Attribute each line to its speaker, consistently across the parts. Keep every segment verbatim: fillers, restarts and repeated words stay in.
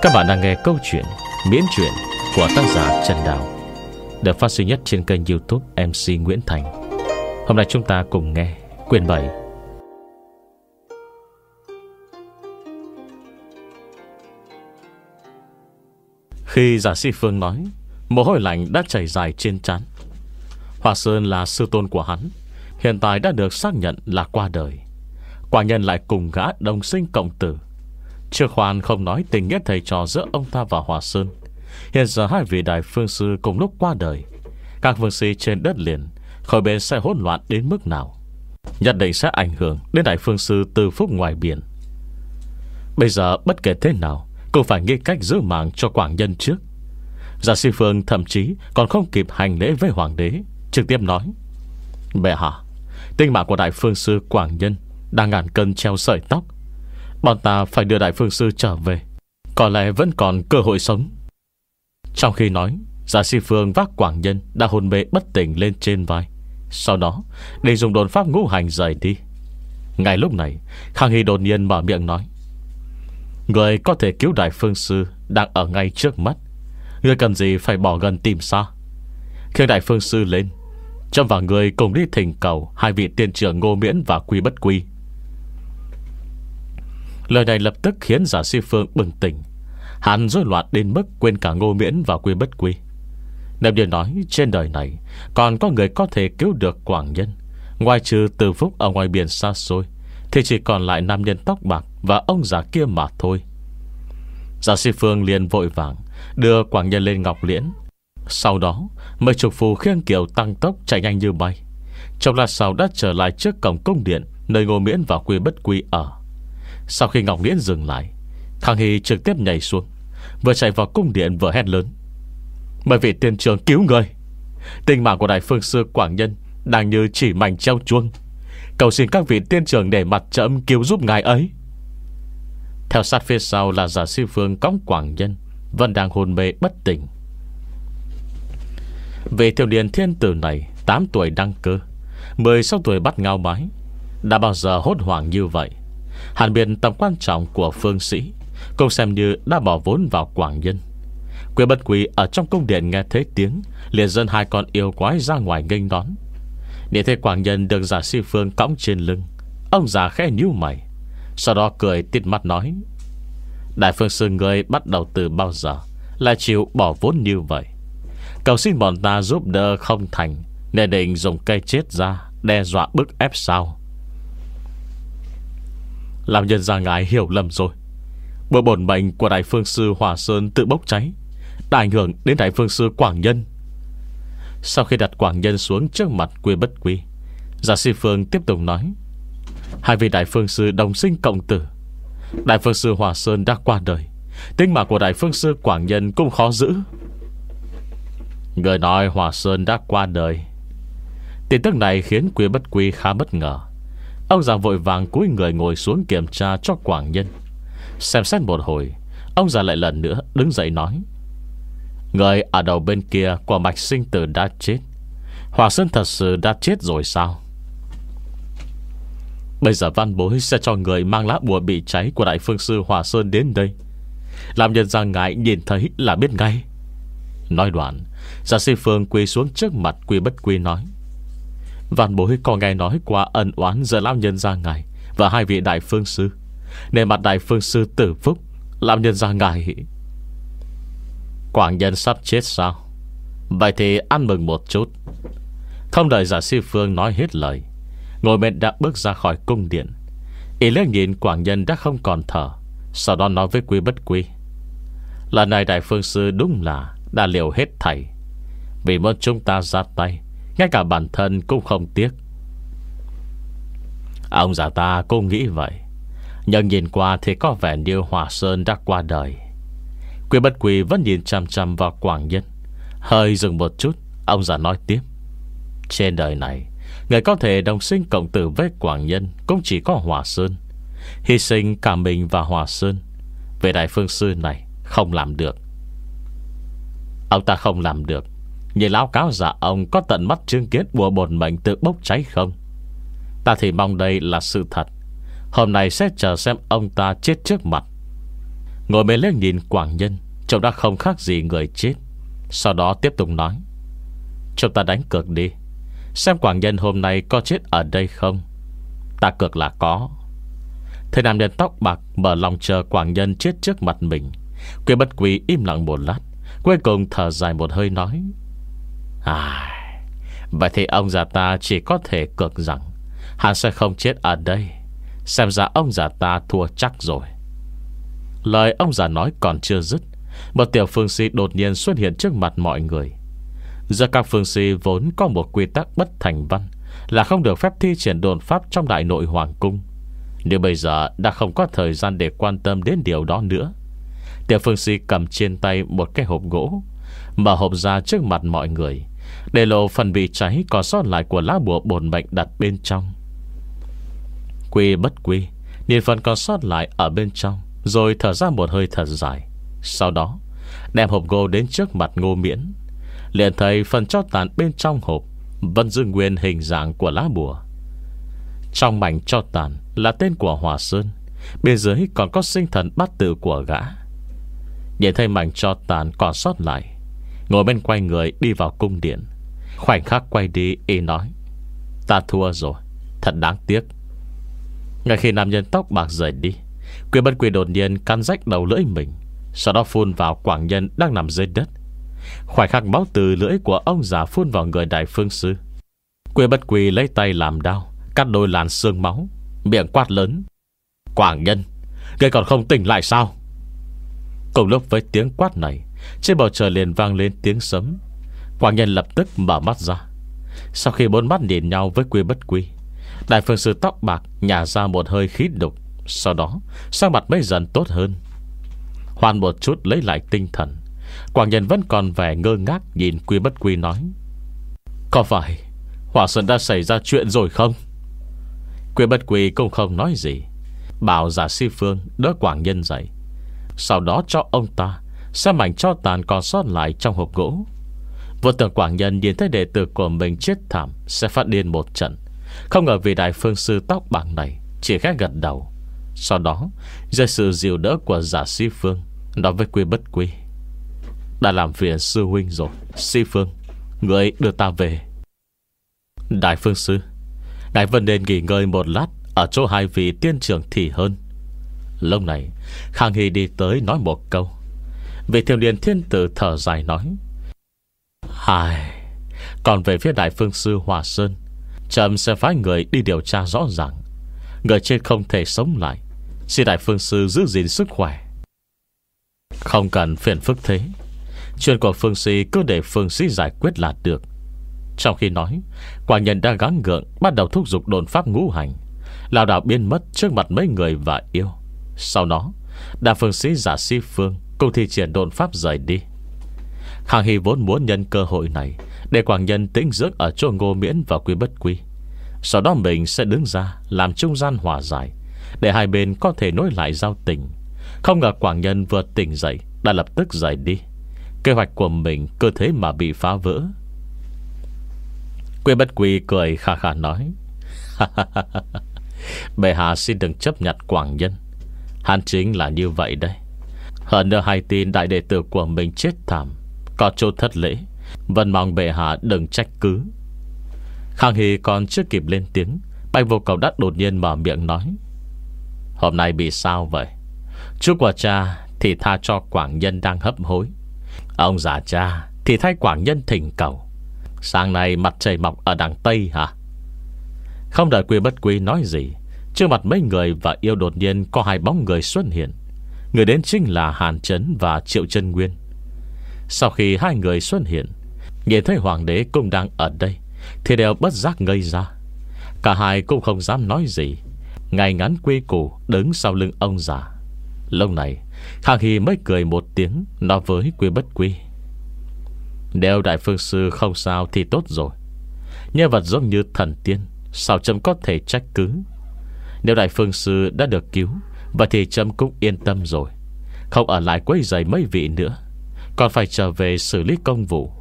Speaker 1: Các bạn đang nghe câu chuyện miễn truyện của tác giả Trần Đào, được phát sinh nhất trên kênh YouTube em xê Nguyễn Thành. Hôm nay chúng ta cùng nghe quyển bảy. Khi Giả Si Phương nói, mồ hôi lạnh đã chảy dài trên trán. Hòa Sơn là sư tôn của hắn, hiện tại đã được xác nhận là qua đời. Quả nhân lại cùng gã đồng sinh cộng tử. Trước khoan không nói tình nghĩa thầy trò giữa ông ta và Hòa Sơn, hiện giờ hai vị đại phương sư cùng lúc qua đời. Các phương sĩ trên đất liền khỏi bên sẽ hỗn loạn đến mức nào, nhất định sẽ ảnh hưởng đến đại phương sư Từ Phúc ngoài biển. Bây giờ bất kể thế nào cũng phải nghĩ cách giữ mạng cho Quảng Nhân trước. Giả Si Phương thậm chí còn không kịp hành lễ với hoàng đế, trực tiếp nói: Bệ hạ, tính mạng của đại phương sư Quảng Nhân đang ngàn cân treo sợi tóc. Bọn ta phải đưa đại phương sư trở về, có lẽ vẫn còn cơ hội sống. Trong khi nói, Giả Si Phương vác Quảng Nhân đã hôn mê bất tỉnh lên trên vai, sau đó để dùng đồn pháp ngũ hành rời đi. Ngay lúc này, Khang Hy đột nhiên mở miệng nói: Người có thể cứu đại phương sư đang ở ngay trước mắt, người cần gì phải bỏ gần tìm xa. Khi đại phương sư lên, Trâm và người cùng đi thỉnh cầu hai vị tiên trưởng Ngô Miễn và Quy Bất Quy. Lời này lập tức khiến Giả Si Phương bừng tỉnh. Hắn rối loạn đến mức quên cả Ngô Miễn và Quy Bất Quy. Nếu như nói trên đời này còn có người có thể cứu được Quảng Nhân, ngoài trừ Từ Phúc ở ngoài biển xa xôi, thì chỉ còn lại nam nhân tóc bạc và ông già kia mà thôi. Giả Si Phương liền vội vàng đưa Quảng Nhân lên ngọc liễn. Sau đó mời trục phù khiêng kiệu tăng tốc chạy nhanh như bay. Trong lát sau đã trở lại trước cổng cung điện nơi Ngô Miễn và Quy Bất Quy ở. Sau khi ngọc liễn dừng lại, Khang Hy trực tiếp nhảy xuống, vừa chạy vào cung điện vừa hét lớn: Mời vị tiên trưởng cứu người. Tình mạng của đại phương sư Quảng Nhân đang như chỉ mảnh treo chuông. Cầu xin các vị tiên trưởng để mặt trẫm cứu giúp ngài ấy. Theo sát phía sau là Giả Si Phương cõng Quảng Nhân vẫn đang hôn mê bất tỉnh. Vị thiếu niên thiên tử này tám tuổi đăng cơ, mười sáu tuổi bắt ngao mái, đã bao giờ hốt hoảng như vậy. Hàn biết tầm quan trọng của phương sĩ, cũng xem như đã bỏ vốn vào Quảng Nhân. Quy Bất Quy ở trong cung điện nghe thấy tiếng, liền dẫn hai con yêu quái ra ngoài nghênh đón. Nhìn thấy Quảng Nhân được Giả Si Phương cõng trên lưng, ông già khẽ nhíu mày, sau đó cười tít mắt nói: Đại phương sư người bắt đầu từ bao giờ lại chịu bỏ vốn như vậy? Cầu xin bọn ta giúp đỡ không thành, nên định dùng cây chết ra đe dọa bức ép sao? Làm nhân ra ngài hiểu lầm rồi. Bữa bổn mệnh của đại phương sư Hòa Sơn tự bốc cháy đã ảnh hưởng đến đại phương sư Quảng Nhân. Sau khi đặt Quảng Nhân xuống trước mặt Quy Bất Quy, Giả Si Phương tiếp tục nói: Hai vị đại phương sư đồng sinh cộng tử. Đại phương sư Hòa Sơn đã qua đời, tính mạng của đại phương sư Quảng Nhân cũng khó giữ. Người nói Hòa Sơn đã qua đời. Tin tức này khiến Quy Bất Quy khá bất ngờ. Ông già vội vàng cúi người ngồi xuống kiểm tra cho Quảng Nhân. Xem xét một hồi, ông già lại lần nữa đứng dậy nói: Người ở đầu bên kia của mạch sinh tử đã chết. Hòa Sơn thật sự đã chết rồi sao? Bây giờ văn bối sẽ cho người mang lá bùa bị cháy của đại phương sư Hòa Sơn đến đây, làm nhân ra ngài nhìn thấy là biết ngay. Nói đoạn, Giả Si Phương quỳ xuống trước mặt Quy Bất Quy nói: Văn bối có nghe nói qua ân oán giữa lão nhân gia ngài và hai vị đại phương sư, nên mặt đại phương sư Tử Phúc làm nhân gia ngài. Quảng Nhân sắp chết sao? Vậy thì ăn mừng một chút. Không đợi Giả Si Phương nói hết lời, Ngồi Miễn đã bước ra khỏi cung điện. Ý liếc nhìn Quảng Nhân đã không còn thở, sau đó nói với Quy Bất Quy: Lần này đại phương sư đúng là đã liều hết thảy, vì muốn chúng ta ra tay, ngay cả bản thân cũng không tiếc. Ông già ta cũng nghĩ vậy, nhưng nhìn qua thì có vẻ như Hòa Sơn đã qua đời. Quy Bất Quy vẫn nhìn chăm chăm vào Quảng Nhân. Hơi dừng một chút, ông già nói tiếp: Trên đời này, người có thể đồng sinh cộng tử với Quảng Nhân cũng chỉ có Hòa Sơn. Hy sinh cả mình và Hòa Sơn, về đại phương sư này không làm được. Ông ta không làm được, như lão cáo giả ông có tận mắt chứng kiến bùa bổn mệnh tự bốc cháy không? Ta thì mong đây là sự thật. Hôm nay sẽ chờ xem ông ta chết trước mặt. Ngồi bên lên nhìn Quảng Nhân, trông đã không khác gì người chết. Sau đó tiếp tục nói: chúng ta đánh cược đi, xem Quảng Nhân hôm nay có chết ở đây không. Ta cược là có. Thầy nam nhân tóc bạc mở lòng chờ Quảng Nhân chết trước mặt mình. Quy Bất Quy im lặng một lát, cuối cùng thở dài một hơi nói: À, vậy thì ông già ta chỉ có thể cược rằng hắn sẽ không chết ở đây. Xem ra ông già ta thua chắc rồi. Lời ông già nói còn chưa dứt, một tiểu phương sĩ đột nhiên xuất hiện trước mặt mọi người. Giờ các phương sĩ vốn có một quy tắc bất thành văn, là không được phép thi triển đồn pháp trong đại nội hoàng cung. Nhưng bây giờ đã không có thời gian để quan tâm đến điều đó nữa. Tiểu phương sĩ cầm trên tay một cái hộp gỗ, mở hộp ra trước mặt mọi người, để lộ phần bị cháy còn sót lại của lá bùa bổn mệnh đặt bên trong. Quy Bất Quy nhìn phần còn sót lại ở bên trong, rồi thở ra một hơi thật dài. Sau đó đem hộp gỗ đến trước mặt Ngô Miễn, liền thấy phần tro tàn bên trong hộp vẫn giữ nguyên hình dạng của lá bùa. Trong mảnh tro tàn là tên của Hòa Sơn, bên dưới còn có sinh thần bát tự của gã. Nhìn thấy mảnh tro tàn còn sót lại, ngồi bên quay người đi vào cung điện. Khoảnh khắc quay đi, y nói: ta thua rồi, thật đáng tiếc. Ngay khi nam nhân tóc bạc rời đi, Quy Bất Quy đột nhiên cắn rách đầu lưỡi mình, sau đó phun vào Quảng Nhân đang nằm dưới đất. Khoảnh khắc máu từ lưỡi của ông già phun vào người đại phương sư, Quy Bất Quy lấy tay làm đao, cắt đôi làn xương máu, miệng quát lớn: Quảng Nhân, ngươi còn không tỉnh lại sao? Cùng lúc với tiếng quát này, trên bầu trời liền vang lên tiếng sấm. Quảng Nhân lập tức mở mắt ra. Sau khi bốn mắt nhìn nhau với Quy Bất Quy, đại phương sư tóc bạc nhả ra một hơi khí độc. Sau đó sắc mặt mới dần tốt hơn. Hoàn một chút lấy lại tinh thần, Quảng Nhân vẫn còn vẻ ngơ ngác nhìn Quy Bất Quy nói: có phải Hỏa Sơn đã xảy ra chuyện rồi không? Quy Bất Quy cũng không nói gì, bảo giả Si Phương đỡ Quảng Nhân dậy, sau đó cho ông ta xem mảnh tro tàn còn sót lại trong hộp gỗ. Vô tưởng Quảng Nhân nhìn thấy đệ tử của mình chết thảm sẽ phát điên một trận. Không ngờ vị đại phương sư tóc bạc này chỉ khẽ gật đầu. Sau đó dưới sự dìu đỡ của giả Si Phương, nói với Quy Bất Quy: đã làm phiền sư huynh rồi. Si Phương, người đưa ta về. Đại phương sư, ngài vẫn nên nghỉ ngơi một lát ở chỗ hai vị tiên trưởng thì hơn. Lúc này Khang Hy đi tới nói một câu. Vị thiếu niên thiên tử thở dài nói: Hai, còn về phía đại phương sư Hòa Sơn, trẫm sẽ phái người đi điều tra rõ ràng. Người chết không thể sống lại, xin đại phương sư giữ gìn sức khỏe. Không cần phiền phức thế, chuyện của phương sĩ cứ để phương sĩ giải quyết là được. Trong khi nói, Quảng Nhân đang gắng gượng bắt đầu thúc giục đồn pháp ngũ hành, lão đảo biến mất trước mặt mấy người và yêu. Sau đó đại phương sĩ giả Si Phương cùng thi triển đồn pháp rời đi. Khang Hy vốn muốn nhân cơ hội này để Quảng Nhân tĩnh dưỡng ở chỗ Ngô Miễn và Quy Bất Quy, sau đó mình sẽ đứng ra làm trung gian hòa giải, để hai bên có thể nối lại giao tình. Không ngờ Quảng Nhân vừa tỉnh dậy đã lập tức rời đi. Kế hoạch của mình cơ thế mà bị phá vỡ. Quy Bất Quy cười khà khà nói: bệ hạ xin đừng chấp nhận Quảng Nhân, hắn chính là như vậy đây. Hơn nữa hay tin đại đệ tử của mình chết thảm, có chỗ thất lễ, vẫn mong bệ hạ đừng trách cứ. Khang Hy còn chưa kịp lên tiếng, Bạch Vô Cầu đã đột nhiên mở miệng nói: hôm nay bị sao vậy? Chú của cha thì tha cho Quảng Nhân đang hấp hối, ông già cha thì thay Quảng Nhân thỉnh cầu. Sáng nay mặt trời mọc ở đằng Tây hả? Không đợi Quy Bất Quy nói gì, trước mặt mấy người và yêu đột nhiên có hai bóng người xuất hiện. Người đến chính là Hàn Trấn và Triệu Chân Nguyên. Sau khi hai người xuất hiện, nhìn thấy hoàng đế cũng đang ở đây, thì đều bất giác ngây ra. Cả hai cũng không dám nói gì, ngay ngắn quy củ đứng sau lưng ông già. Lúc này Khang Hy mới cười một tiếng, nói với Quy Bất Quy: nếu đại phương sư không sao thì tốt rồi. Nhân vật giống như thần tiên, sao trẫm có thể trách cứ? Nếu đại phương sư đã được cứu, vậy thì trẫm cũng yên tâm rồi, không ở lại quấy rầy mấy vị nữa, còn phải trở về xử lý công vụ.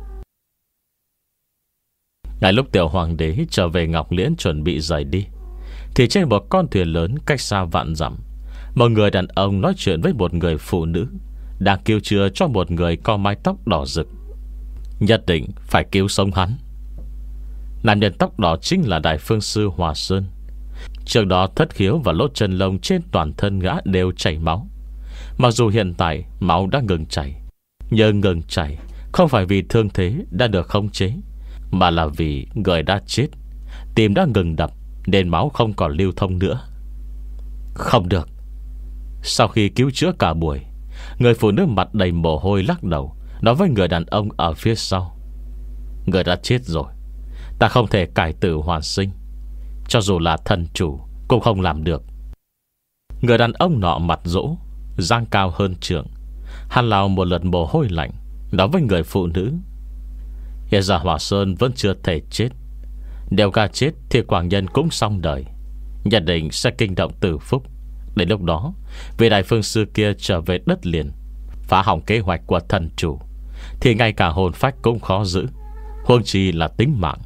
Speaker 1: Ngay lúc tiểu hoàng đế trở về Ngọc Liễn chuẩn bị rời đi, thì trên một con thuyền lớn cách xa vạn dặm, Một người đàn ông nói chuyện với một người phụ nữ đang kêu chữa cho một người có mái tóc đỏ rực. Nhất định phải cứu sống hắn. Nam nhân tóc đỏ chính là Đại Phương Sư Hòa Sơn. Trước đó thất khiếu và lỗ chân lông trên toàn thân gã đều chảy máu. Mặc dù hiện tại máu đã ngừng chảy, nhưng ngừng chảy không phải vì thương thế đã được khống chế, mà là vì người đã chết, tim đã ngừng đập, nên máu không còn lưu thông nữa. Không được. Sau khi cứu chữa cả buổi, người phụ nữ mặt đầy mồ hôi lắc đầu, nói với người đàn ông ở phía sau: người đã chết rồi, ta không thể cải tử hoàn sinh. Cho dù là thần chủ cũng không làm được. Người đàn ông nọ mặt rỗ, dang cao hơn trượng, hắn lau một lượt mồ hôi lạnh, nói với người phụ nữ: hiện giờ Hòa Sơn vẫn chưa thể chết. Nếu gã chết thì Quảng Nhân cũng xong đời, nhất định sẽ kinh động Tử Phúc. Đến lúc đó, vị Đại Phương Sư kia trở về đất liền, phá hỏng kế hoạch của thần chủ, thì ngay cả hồn phách cũng khó giữ, huống chi là tính mạng.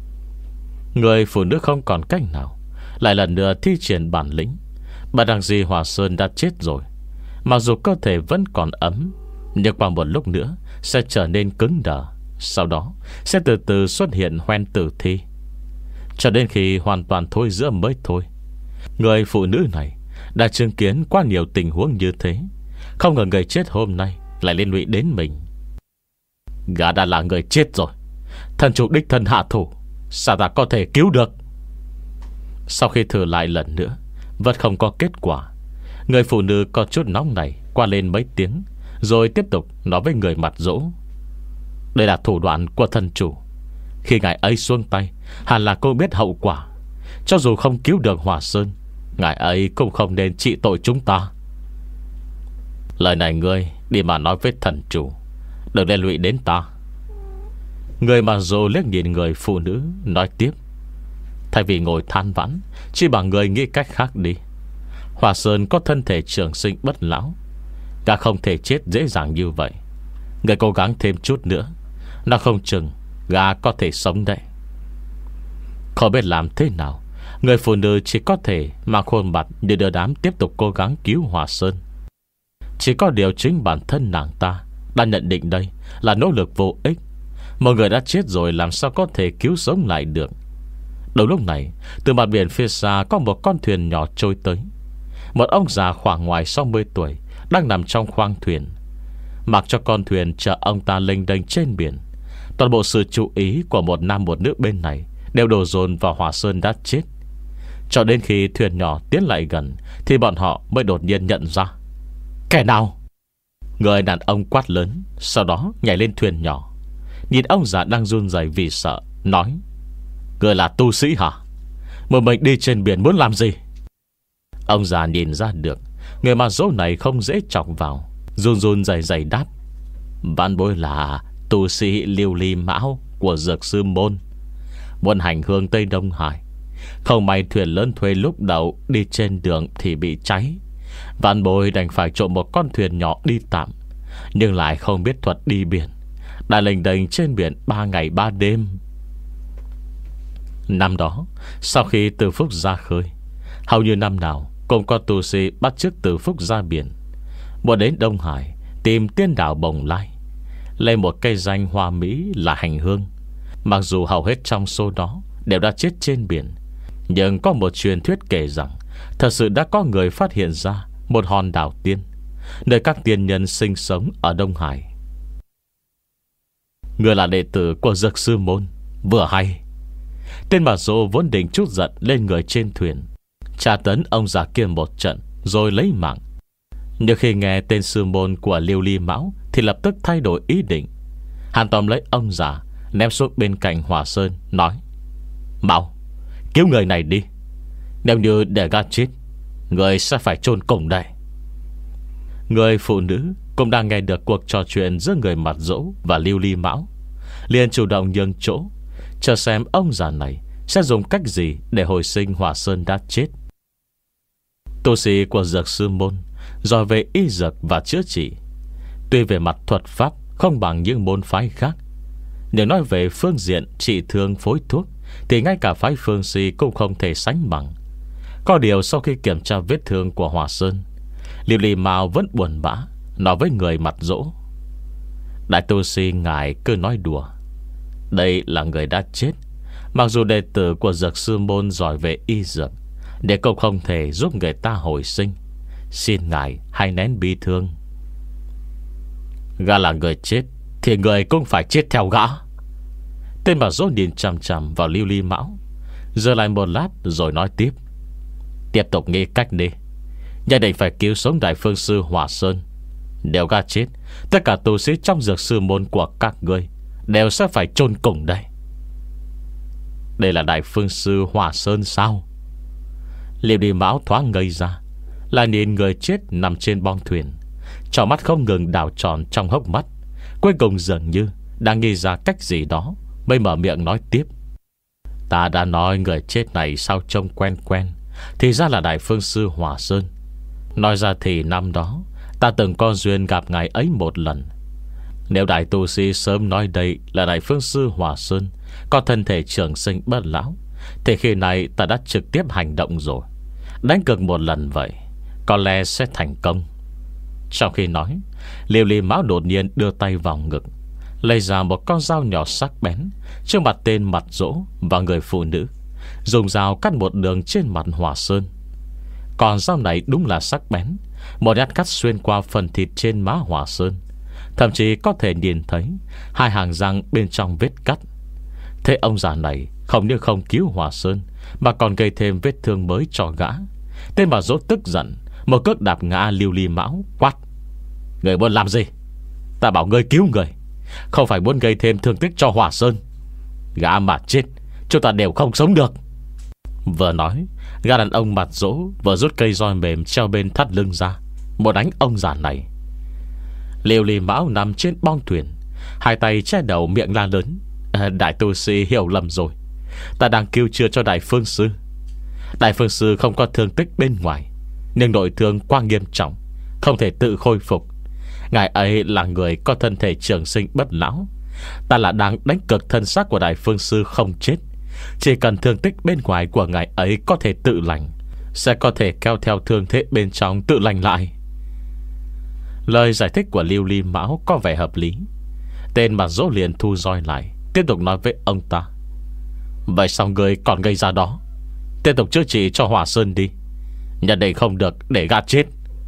Speaker 1: Người phụ nữ không còn cách nào, lại lần nữa thi triển bản lĩnh. Bà đằng gì Hòa Sơn đã chết rồi, mặc dù cơ thể vẫn còn ấm, nhưng qua một lúc nữa sẽ trở nên cứng đờ, sau đó sẽ từ từ xuất hiện hoen tử thi, cho đến khi hoàn toàn thôi giữa mới thôi. Người phụ nữ này đã chứng kiến quá nhiều tình huống như thế, không ngờ người chết hôm nay lại liên lụy đến mình. Gã đã là người chết rồi, thần chủ đích thân hạ thủ, sao ta có thể cứu được? Sau khi thử lại lần nữa vẫn không có kết quả, người phụ nữ có chút nóng này qua lên mấy tiếng, rồi tiếp tục nói với người mặt dỗ: đây là thủ đoạn của thần chủ. Khi ngài ấy xuống tay, hẳn là cô biết hậu quả. Cho dù không cứu được Hòa Sơn, ngài ấy cũng không nên trị tội chúng ta. Lời này ngươi đi mà nói với thần chủ, đừng liên lụy đến ta. Người mà dỗ liếc nhìn người phụ nữ, nói tiếp: thay vì ngồi than vãn, chỉ bằng người nghĩ cách khác đi. Hòa Sơn có thân thể trường sinh bất lão, gã không thể chết dễ dàng như vậy. Người cố gắng thêm chút nữa, nó không chừng gã có thể sống đấy. Không biết làm thế nào, người phụ nữ chỉ có thể mang khuôn mặt như đưa đám tiếp tục cố gắng cứu Hòa Sơn. Chỉ có điều chính bản thân nàng ta đã nhận định đây là nỗ lực vô ích. Một người đã chết rồi làm sao có thể cứu sống lại được. Đầu lúc này, từ mặt biển phía xa có một con thuyền nhỏ trôi tới. Một ông già khoảng ngoài sáu mươi tuổi đang nằm trong khoang thuyền, mặc cho con thuyền chở ông ta lênh đênh trên biển. Toàn bộ sự chú ý của một nam một nữ bên này đều đổ dồn vào Hòa Sơn đã chết. Cho đến khi thuyền nhỏ tiến lại gần thì bọn họ mới đột nhiên nhận ra: kẻ nào? Người đàn ông quát lớn, sau đó nhảy lên thuyền nhỏ, nhìn ông già đang run rẩy vì sợ, nói: người là tu sĩ hả? Một mình đi trên biển muốn làm gì? Ông già nhìn ra được người mà dỗ này không dễ chọc vào, run run rẩy rẩy đáp: vãn bối là tu sĩ Liêu Ly Mão của Dược Sư Môn, muốn hành hương Tây Đông Hải. Không may thuyền lớn thuê lúc đầu đi trên đường thì bị cháy. Vãn bối đành phải trộm một con thuyền nhỏ đi tạm, nhưng lại không biết thuật đi biển, đã lênh đênh trên biển ba ngày ba đêm. Năm đó, sau khi Từ Phúc ra khơi, hầu như năm nào cũng có tu sĩ bắt chước Từ Phúc ra biển, muốn đến Đông Hải tìm tiên đảo Bồng Lai, lên một cây danh hoa mỹ là hành hương. Mặc dù hầu hết trong số đó đều đã chết trên biển, nhưng có một truyền thuyết kể rằng thật sự đã có người phát hiện ra một hòn đảo tiên, nơi các tiên nhân sinh sống ở Đông Hải. Người là đệ tử của Dược Sư Môn. Vừa hay. Tên bà dỗ vốn định chút giận lên người trên thuyền, tra tấn ông già kia một trận rồi lấy mạng. Nhưng khi nghe tên sư môn của Liêu Ly Mão thì lập tức thay đổi ý định. Hắn tóm lấy ông già, ném xuống bên cạnh Hòa Sơn, nói: mau cứu người này đi, nếu như để gã chết, người sẽ phải chôn cùng đây. Người phụ nữ cũng đang nghe được cuộc trò chuyện giữa người mặt dỗ và Liêu Ly Mão, liền chủ động nhường chỗ, chờ xem ông già này sẽ dùng cách gì để hồi sinh Hòa Sơn đã chết. Tu sĩ của Dược Sư Môn giỏi về y dược và chữa trị, tuy về mặt thuật pháp không bằng những môn phái khác, nhưng nói về phương diện trị thương phối thuốc thì ngay cả phái Phương Si cũng không thể sánh bằng. Có điều sau khi kiểm tra vết thương của Hòa Sơn Liêu Ly Mao vẫn buồn bã nói với người mặt dỗ: Đại tu sĩ ngài cứ nói đùa. Đây là người đã chết. Mặc dù đệ tử của Dược Sư Môn giỏi về y dược, để cũng không thể giúp người ta hồi sinh. Xin ngài hãy nén bi thương. Gã là người chết thì người cũng phải chết theo gã. Tên bà dỗ nhìn chằm chằm vào Liêu Ly Mão, giờ lại một lát rồi nói tiếp: Tiếp tục nghĩ cách đi. Nhất định phải cứu sống Đại Phương Sư Hỏa Sơn. Nếu gã chết, tất cả tu sĩ trong Dược Sư Môn của các ngươi đều sẽ phải chôn cùng đây. Đây là Đại Phương Sư Hỏa Sơn sao? Liêu Ly Mão thoáng ngây ra, là nhìn người chết nằm trên bong thuyền, tròng mắt không ngừng đảo tròn trong hốc mắt. Cuối cùng dường như đang nghĩ ra cách gì đó, mới mở miệng nói tiếp: Ta đã nói người chết này sao trông quen quen, thì ra là Đại Phương Sư Hỏa Sơn. Nói ra thì năm đó ta từng có duyên gặp ngài ấy một lần. Nếu đại tu sĩ sớm nói đây là Đại Phương Sư Hỏa Sơn có thân thể trường sinh bất lão, thì khi này ta đã trực tiếp hành động rồi. Đánh cược một lần vậy, có lẽ sẽ thành công. Trong khi nói, Liêu Ly Mão đột nhiên đưa tay vào ngực, lấy ra một con dao nhỏ sắc bén trước mặt tên mặt dỗ và người phụ nữ, dùng dao cắt một đường trên mặt Hỏa Sơn. Còn dao này đúng là sắc bén, một nhát cắt xuyên qua phần thịt trên má Hỏa Sơn, thậm chí có thể nhìn thấy hai hàng răng bên trong vết cắt. Thế ông già này không những không cứu Hỏa Sơn, mà còn gây thêm vết thương mới cho gã. Tên bà dỗ tức giận, một cước đạp ngã Liêu Ly Mão, quát: Người muốn làm gì? Ta bảo ngươi cứu người, không phải muốn gây thêm thương tích cho Hỏa Sơn. Gã mà chết, chúng ta đều không sống được. Vừa nói, gã đàn ông mặt dỗ vừa rút cây roi mềm treo bên thắt lưng ra, một đánh ông già này. Liêu Ly Mão nằm trên bong thuyền, hai tay che đầu miệng la lớn: à, Đại tu sĩ hiểu lầm rồi. Ta đang cứu chữa cho Đại Phương Sư. Đại Phương Sư không có thương tích bên ngoài, nhưng nội thương quá nghiêm trọng, không thể tự khôi phục. Ngài ấy là người có thân thể trường sinh bất lão. Ta là đang đánh cược thân xác của Đại Phương Sư không chết. Chỉ cần thương tích bên ngoài của ngài ấy có thể tự lành, sẽ có thể kéo theo thương thế bên trong tự lành lại. Lời giải thích của Liêu Ly Mão có vẻ hợp lý. Tên mà dỗ liền thu roi lại, tiếp tục nói với ông ta: Vậy sao người còn gây ra đó? Tiếp tục chữa trị cho Hỏa Sơn đi, nhất định không được để gã chết.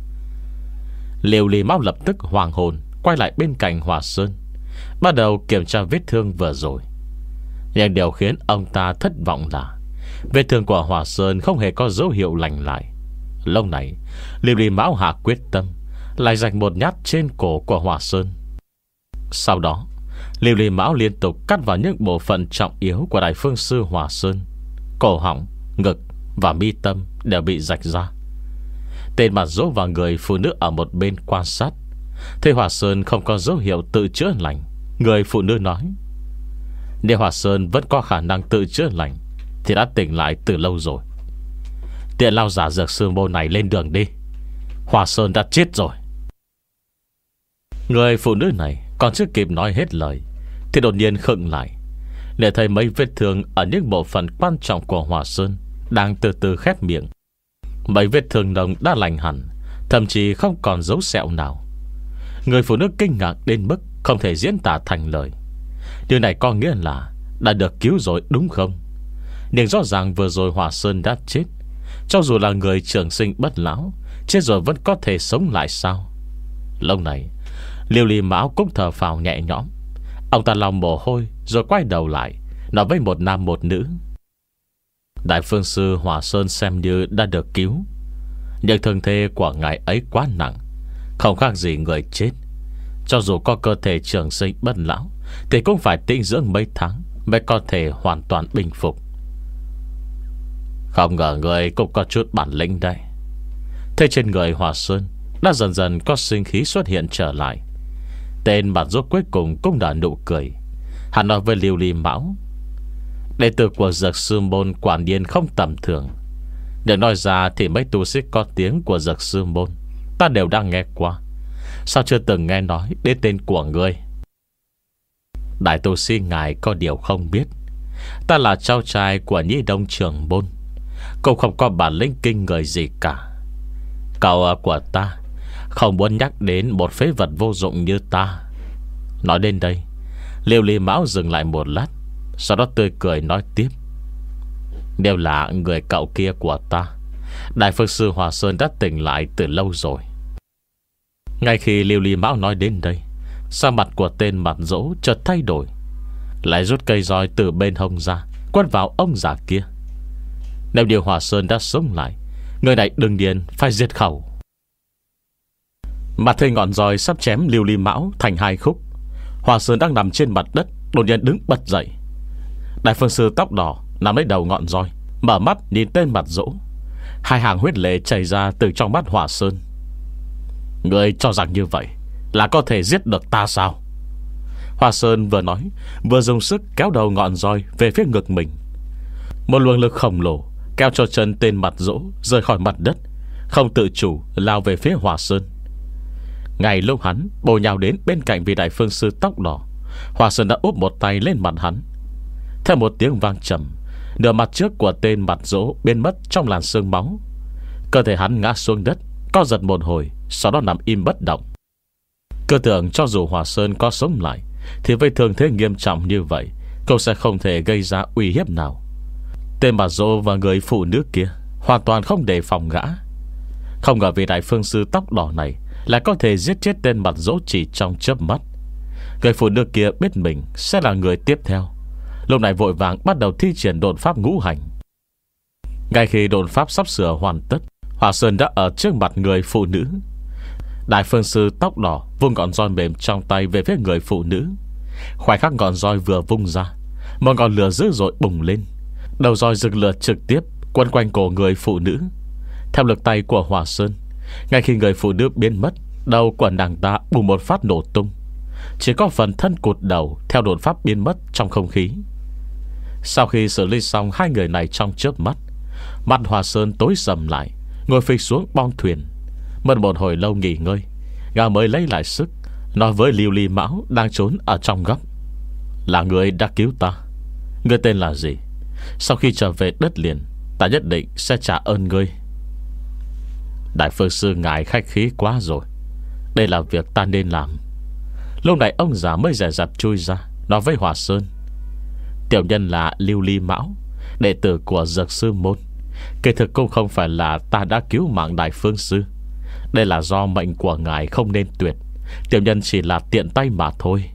Speaker 1: Liêu Ly Mão lập tức hoàng hồn, quay lại bên cạnh Hỏa Sơn, bắt đầu kiểm tra vết thương vừa rồi. Nhưng điều khiến ông ta thất vọng là vết thương của Hỏa Sơn không hề có dấu hiệu lành lại. Lúc này Liêu Ly Mão hạ quyết tâm, lại rạch một nhát trên cổ của Hỏa Sơn. Sau đó Liêu Ly Mão liên tục cắt vào những bộ phận trọng yếu của Đại Phương Sư Hỏa Sơn. Cổ họng, ngực và mi tâm đều bị rạch ra. Tên mặt dỗ và người phụ nữ ở một bên quan sát, thấy Hỏa Sơn không có dấu hiệu tự chữa lành. Người phụ nữ nói: Nếu Hỏa Sơn vẫn có khả năng tự chữa lành thì đã tỉnh lại từ lâu rồi. Tiện lao giả Dược Sư Môn này lên đường đi, Hỏa Sơn đã chết rồi. Người phụ nữ này còn chưa kịp nói hết lời thì đột nhiên khựng lại, để thấy mấy vết thương ở những bộ phận quan trọng của Hỏa Sơn đang từ từ khép miệng. Mấy vết thương nồng đã lành hẳn, thậm chí không còn dấu sẹo nào. Người phụ nữ kinh ngạc đến mức không thể diễn tả thành lời. Điều này có nghĩa là đã được cứu rồi đúng không? Nhưng rõ ràng vừa rồi Hỏa Sơn đã chết. Cho dù là người trường sinh bất lão, chết rồi vẫn có thể sống lại sao? Lúc này Liêu Ly Mão cũng thở phào nhẹ nhõm. Ông ta lau mồ hôi rồi quay đầu lại, nói với một nam một nữ: Đại Phương Sư Hỏa Sơn xem như đã được cứu, nhưng thương thế của ngài ấy quá nặng, không khác gì người chết. Cho dù có cơ thể trường sinh bất lão thì cũng phải tĩnh dưỡng mấy tháng mới có thể hoàn toàn bình phục. Không ngờ người cũng có chút bản lĩnh đây. Thế trên người Hỏa Sơn đã dần dần có sinh khí xuất hiện trở lại. Tên mặt dỗ cuối cùng cũng đã nụ cười. Hắn nói với Liêu Ly Mão: Đệ tử của Dược Sư Môn quả nhiên không tầm thường. Để nói ra thì mấy tu sĩ có tiếng của Dược Sư Môn ta đều đang nghe qua. Sao chưa từng nghe nói đến tên của ngươi? Đại tu sĩ ngài có điều không biết, ta là cháu trai của Nhĩ Đông Trưởng Môn, cũng không có bản lĩnh kinh người gì cả. Cậu của ta không muốn nhắc đến một phế vật vô dụng như ta. Nói đến đây, Liêu Ly Mão dừng lại một lát, sau đó tươi cười nói tiếp: Nếu là người cậu kia của ta, Đại Phương Sư Hòa Sơn đã tỉnh lại từ lâu rồi. Ngay khi Liêu Ly Mão nói đến đây, sắc mặt của tên mặt dỗ chợt thay đổi, lại rút cây roi từ bên hông ra, quất vào ông già kia. Nếu điều Hòa Sơn đã sống lại, người này đương nhiên phải diệt khẩu. Mặt thấy ngọn roi sắp chém Liêu Ly Mão thành hai khúc, Hòa Sơn đang nằm trên mặt đất đột nhiên đứng bật dậy. Đại Phương Sư tóc đỏ nằm lấy đầu ngọn roi, mở mắt nhìn tên mặt dỗ. Hai hàng huyết lệ chảy ra từ trong mắt Hòa Sơn. Người cho rằng như vậy là có thể giết được ta sao? Hòa Sơn vừa nói, vừa dùng sức kéo đầu ngọn roi về phía ngực mình. Một luồng lực khổng lồ kéo cho chân tên mặt dỗ rời khỏi mặt đất, không tự chủ lao về phía Hòa Sơn. Ngay lúc hắn bổ nhào đến bên cạnh vị Đại Phương Sư tóc đỏ, Hòa Sơn đã úp một tay lên mặt hắn. Theo một tiếng vang trầm, nửa mặt trước của tên mặt dỗ biến mất trong làn sương máu. Cơ thể hắn ngã xuống đất, co giật một hồi, sau đó nằm im bất động. Cứ tưởng cho dù Hòa Sơn có sống lại, thì với thương thế nghiêm trọng như vậy, cậu sẽ không thể gây ra uy hiếp nào. Tên mặt dỗ và người phụ nữ kia hoàn toàn không đề phòng gã. Không ngờ vị Đại Phương Sư tóc đỏ này lại có thể giết chết tên mặt dỗ chỉ trong chớp mắt. Người phụ nữ kia biết mình sẽ là người tiếp theo, lúc này vội vàng bắt đầu thi triển độn pháp ngũ hành. Ngay khi độn pháp sắp sửa hoàn tất, Hòa Sơn đã ở trước mặt người phụ nữ. Đại Phương Sư tóc đỏ vung ngọn roi mềm trong tay về phía người phụ nữ. Khoảnh khắc ngọn roi vừa vung ra, một ngọn lửa dữ dội bùng lên. Đầu roi rực lửa trực tiếp quấn quanh cổ người phụ nữ. Theo lực tay của Hòa Sơn, ngay khi người phụ nữ biến mất, đầu của nàng ta bùng một phát nổ tung. Chỉ có phần thân cụt đầu theo độn pháp biến mất trong không khí. Sau khi xử lý xong hai người này trong chớp mắt, mặt Hòa Sơn tối sầm lại, ngồi phịch xuống bong thuyền. Mất một hồi lâu nghỉ ngơi, gã mới lấy lại sức, nói với Liêu Ly Mão đang trốn ở trong góc: Là người đã cứu ta. Ngươi tên là gì? Sau khi trở về đất liền, ta nhất định sẽ trả ơn ngươi. Đại Phương Sư ngài khách khí quá rồi, đây là việc ta nên làm. Lúc này ông già mới dè dặt chui ra, nói với Hòa Sơn: Tiểu nhân là Liêu Ly Mão, đệ tử của Dược Sư Môn. Kỳ thực cũng không phải là ta đã cứu mạng Đại Phương Sư, đây là do mệnh của ngài không nên tuyệt. Tiểu nhân chỉ là tiện tay mà thôi.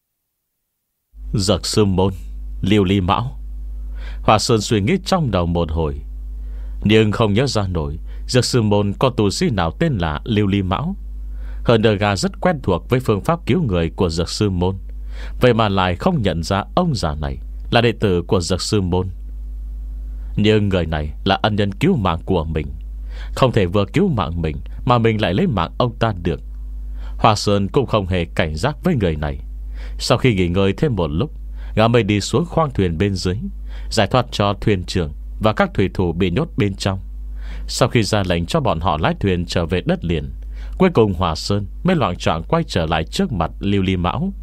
Speaker 1: Dược Sư Môn, Liêu Ly Mão. Hòa Sơn suy nghĩ trong đầu một hồi, nhưng không nhớ ra nổi Dược Sư Môn có tu sĩ nào tên là Liêu Ly Mão. Hơn nữa gà rất quen thuộc với phương pháp cứu người của Dược Sư Môn, vậy mà lại không nhận ra ông già này là đệ tử của Dược Sư Môn. Nhưng người này là ân nhân cứu mạng của mình, không thể vừa cứu mạng mình mà mình lại lấy mạng ông ta được. Hòa Sơn cũng không hề cảnh giác với người này. Sau khi nghỉ ngơi thêm một lúc, gã mới đi xuống khoang thuyền bên dưới, giải thoát cho thuyền trưởng và các thủy thủ bị nhốt bên trong. Sau khi ra lệnh cho bọn họ lái thuyền trở về đất liền, cuối cùng Hòa Sơn mới loạng choạng quay trở lại trước mặt Liêu Ly Mão.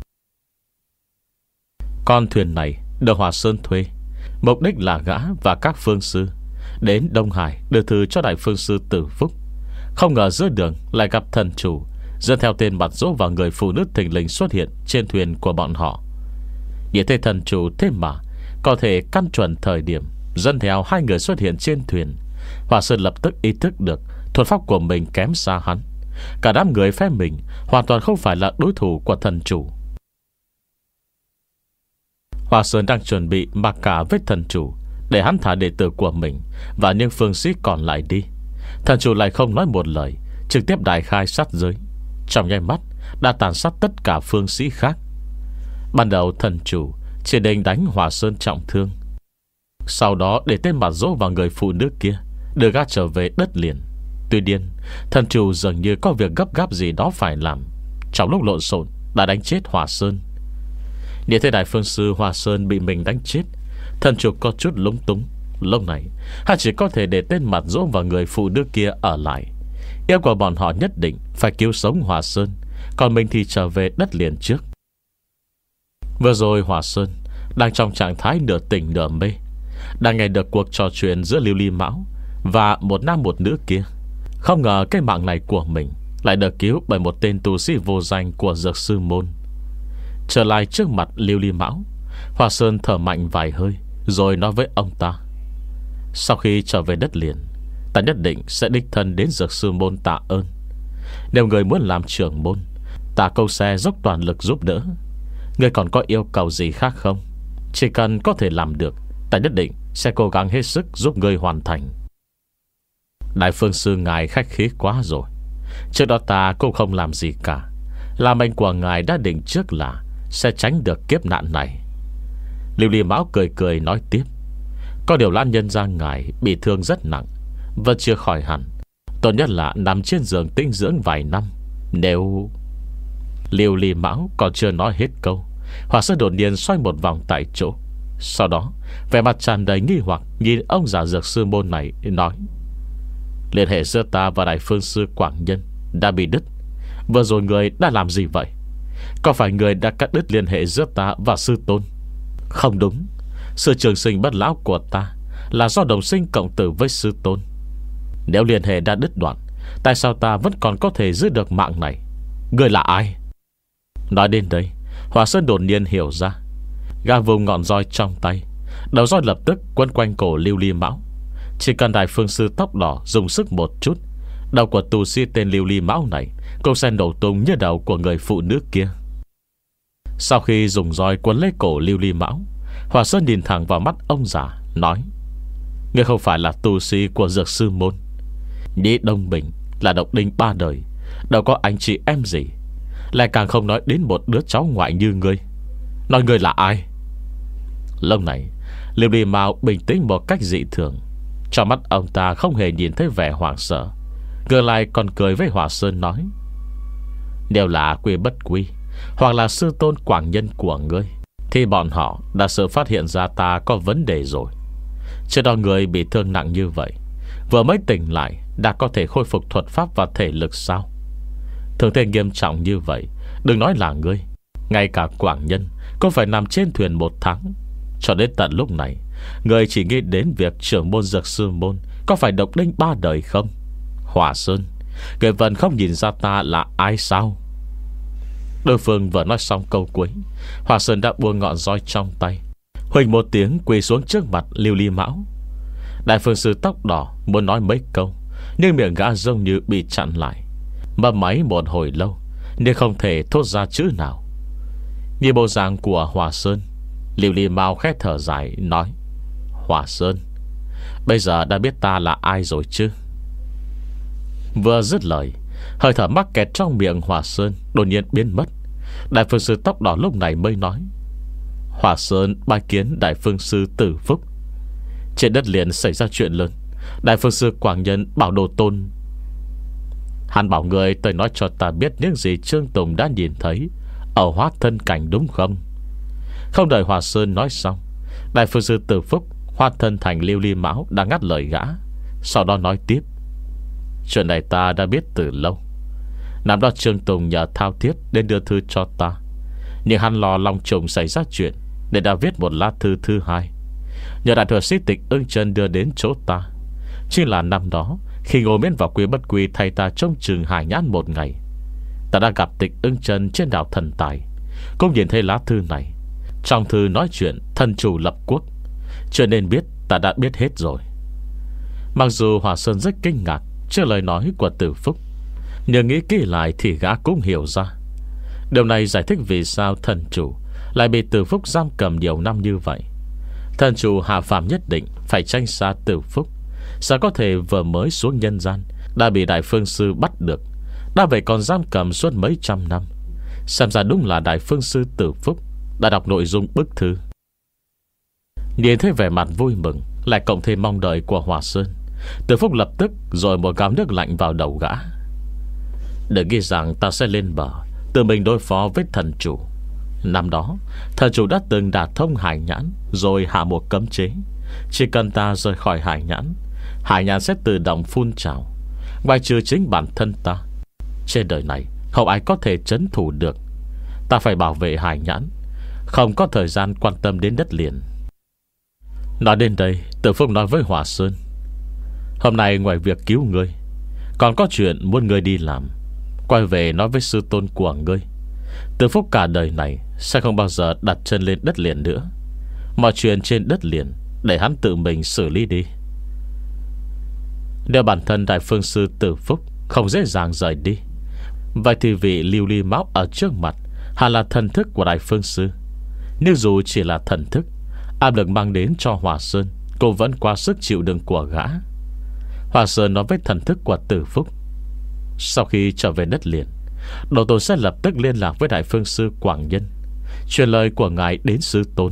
Speaker 1: Con thuyền này được Hòa Sơn thuê, mục đích là gã và các phương sư đến Đông Hải đưa thư cho Đại Phương Sư Tử Phúc. Không ngờ giữa đường lại gặp thần chủ dẫn theo tên mặt dỗ và người phụ nữ thình lình xuất hiện trên thuyền của bọn họ. Nhìn thấy thần chủ thế mà có thể căn chuẩn thời điểm dẫn theo hai người xuất hiện trên thuyền, Hòa Sơn lập tức ý thức được thuật pháp của mình kém xa hắn. Cả đám người phe mình hoàn toàn không phải là đối thủ của thần chủ. Hòa Sơn đang chuẩn bị mặc cả với thần chủ để hắn thả đệ tử của mình và những phương sĩ còn lại đi. Thần chủ lại không nói một lời, trực tiếp đại khai sát giới, trong nháy mắt đã tàn sát tất cả phương sĩ khác. Ban đầu thần chủ chỉ định đánh Hòa Sơn trọng thương, sau đó để tên mặt dỗ và người phụ nữ kia đưa gã trở về đất liền. Tuy nhiên thần chủ dường như có việc gấp gáp gì đó phải làm, trong lúc lộn xộn đã đánh chết Hòa Sơn. Nhìn thấy Đại Phương Sư Hòa Sơn bị mình đánh chết, thần chủ có chút lúng túng. Lúc này hắn chỉ có thể để tên mặt dỗ và người phụ nữ kia ở lại, yêu cầu bọn họ nhất định phải cứu sống Hòa Sơn, còn mình thì trở về đất liền trước. Vừa rồi Hòa Sơn đang trong trạng thái nửa tỉnh nửa mê, đang nghe được cuộc trò chuyện giữa Liêu Ly Mão và một nam một nữ kia. Không ngờ cái mạng này của mình lại được cứu bởi một tên tu sĩ vô danh của Dược Sư Môn. Trở lại trước mặt Liêu Ly Mão, Hoa Sơn thở mạnh vài hơi, rồi nói với ông ta: Sau khi trở về đất liền, ta nhất định sẽ đích thân đến Dược Sư Môn tạ ơn. Nếu người muốn làm trưởng môn, ta Câu Xe dốc toàn lực giúp đỡ. Người còn có yêu cầu gì khác không? Chỉ cần có thể làm được, ta nhất định sẽ cố gắng hết sức giúp người hoàn thành. Đại Phương Sư ngài khách khí quá rồi. Trước đó ta cũng không làm gì cả. Là mệnh của ngài đã định trước là sẽ tránh được kiếp nạn này. Liêu Ly Mão cười cười nói tiếp: Có điều Lan nhân gia ngài bị thương rất nặng, vẫn chưa khỏi hẳn. Tốt nhất là nằm trên giường tĩnh dưỡng vài năm. Nếu... Liêu Ly Mão còn chưa nói hết câu, Hoa Sơn đột nhiên xoay một vòng tại chỗ. Sau đó vẻ mặt tràn đầy nghi hoặc nhìn ông già Dược Sư Môn này, nói: Liên hệ giữa ta và Đại Phương Sư Quảng Nhân đã bị đứt. Vừa rồi người đã làm gì vậy? Có phải người đã cắt đứt liên hệ giữa ta và sư tôn? Không đúng. Sự trường sinh bất lão của ta là do đồng sinh cộng tử với sư tôn. Nếu liên hệ đã đứt đoạn, tại sao ta vẫn còn có thể giữ được mạng này? Người là ai? Nói đến đây, Hoa Sơn đột nhiên hiểu ra. Gã vùng ngọn roi trong tay, đầu roi lập tức quấn quanh cổ Liêu Ly Mão. Chỉ cần Đại Phương Sư tóc đỏ dùng sức một chút, đầu của tù sĩ tên Liêu Ly Mão này cũng sẽ nổ tung như đầu của người phụ nữ kia. Sau khi dùng roi quấn lấy cổ Liêu Ly Mão, Hoa Sơn nhìn thẳng vào mắt ông già, nói: Ngươi không phải là tu sĩ của Dược Sư Môn. Nhĩ Đông Bình là độc đinh ba đời, đâu có anh chị em gì, lại càng không nói đến một đứa cháu ngoại như ngươi. Nói ngươi là ai? Lúc này Liêu Ly Mão bình tĩnh một cách dị thường. Trong mắt ông ta không hề nhìn thấy vẻ hoảng sợ, ngược lại còn cười với Hoa Sơn nói: Nếu là Quy Bất Quy hoặc là sư tôn Quảng Nhân của ngươi, thì bọn họ đã sớm phát hiện ra ta có vấn đề rồi. Trước đó người bị thương nặng như vậy, vừa mới tỉnh lại đã có thể khôi phục thuật pháp và thể lực sao? Thương thế nghiêm trọng như vậy, đừng nói là ngươi, ngay cả Quảng Nhân cũng phải nằm trên thuyền một tháng. Cho đến tận lúc này, người chỉ nghĩ đến việc trưởng môn Dược Sư Môn có phải độc đinh ba đời không? Hoa Sơn, người vẫn không nhìn ra ta là ai sao? Đối phương vừa nói xong câu cuối, Hoa Sơn đã buông ngọn roi trong tay, huỳnh một tiếng quỳ xuống trước mặt Liêu Ly Mão. Đại Phương Sư tóc đỏ muốn nói mấy câu, nhưng miệng gã giống như bị chặn lại, mấp máy một hồi lâu nên không thể thốt ra chữ nào. Như bộ dạng của Hoa Sơn, Liêu Ly Mão khẽ thở dài nói: Hoa Sơn, bây giờ đã biết ta là ai rồi chứ? Vừa dứt lời, hơi thở mắc kẹt trong miệng Hoa Sơn đột nhiên biến mất. Đại Phương Sư tóc đỏ lúc này mới nói: Hoa Sơn bái kiến Đại Phương Sư Tử Phúc. Trên đất liền xảy ra chuyện lớn. Đại Phương Sư Quảng Nhân bảo đồ tôn, hắn bảo người tới nói cho ta biết những gì Trương Tùng đã nhìn thấy ở hóa thân cảnh, đúng không? Không đợi Hoa Sơn nói xong, Đại Phương Sư Tử Phúc hóa thân thành Liêu Ly Mão đã ngắt lời gã, sau đó nói tiếp: Chuyện này ta đã biết từ lâu. Năm đó Trương Tùng nhờ Thao Thiết đến đưa thư cho ta, nhưng hắn lo Long Trùng xảy ra chuyện nên đã viết một lá thư thứ hai, nhờ đại thừa sĩ Tịch Ưng Chân đưa đến chỗ ta. Chính là năm đó, khi Ngô Miễn và Quy Bất Quy thay ta trông chừng Hải Nhãn một ngày, ta đã gặp Tịch Ưng Chân trên đảo Thần Tài, cũng nhìn thấy lá thư này. Trong thư nói chuyện thân chủ lập quốc, cho nên biết ta đã biết hết rồi. Mặc dù Hoa Sơn rất kinh ngạc trước lời nói của Tử Phúc, nhưng nghĩ kỹ lại thì gã cũng hiểu ra. Điều này giải thích vì sao thần chủ lại bị Tử Phúc giam cầm nhiều năm như vậy. Thần chủ hạ phàm nhất định phải tranh xa Tử Phúc, sao có thể vừa mới xuống nhân gian đã bị Đại Phương Sư bắt được, đã vậy còn giam cầm suốt mấy trăm năm. Xem ra đúng là Đại Phương Sư Tử Phúc đã đọc nội dung bức thư. Nhìn thấy vẻ mặt vui mừng lại cộng thêm mong đợi của Hoa Sơn, Tử Phúc lập tức rồi một gáo nước lạnh vào đầu gã: Đừng nghĩ rằng ta sẽ lên bờ tự mình đối phó với thần chủ. Năm đó thần chủ đã từng đả thông Hải Nhãn, rồi hạ một cấm chế. Chỉ cần ta rời khỏi Hải Nhãn, Hải Nhãn sẽ tự động phun trào. Ngoài trừ chính bản thân ta, trên đời này không ai có thể trấn thủ được. Ta phải bảo vệ Hải Nhãn, không có thời gian quan tâm đến đất liền. Nói đến đây, Tử Phúc nói với Hoa Sơn: Hôm nay ngoài việc cứu ngươi, còn có chuyện muốn ngươi đi làm. quay về nói với sư tôn của ngươi, Từ Phúc cả đời này sẽ không bao giờ đặt chân lên đất liền nữa. Mọi chuyện trên đất liền để hắn tự mình xử lý đi. Nếu bản thân Đại Phương Sư Từ Phúc không dễ dàng rời đi, vậy thì vị lưu ly máu ở trước mặt hẳn là thần thức của Đại Phương Sư. Nếu dù chỉ là thần thức, áp lực mang đến cho Hòa Sơn cũng vẫn qua sức chịu đựng của gã. Hòa Sơn nói với thần thức của Từ Phúc, sau khi trở về đất liền, Đồ Tôn sẽ lập tức liên lạc với Đại Phương Sư Quảng Nhân, truyền lời của ngài đến sư tôn.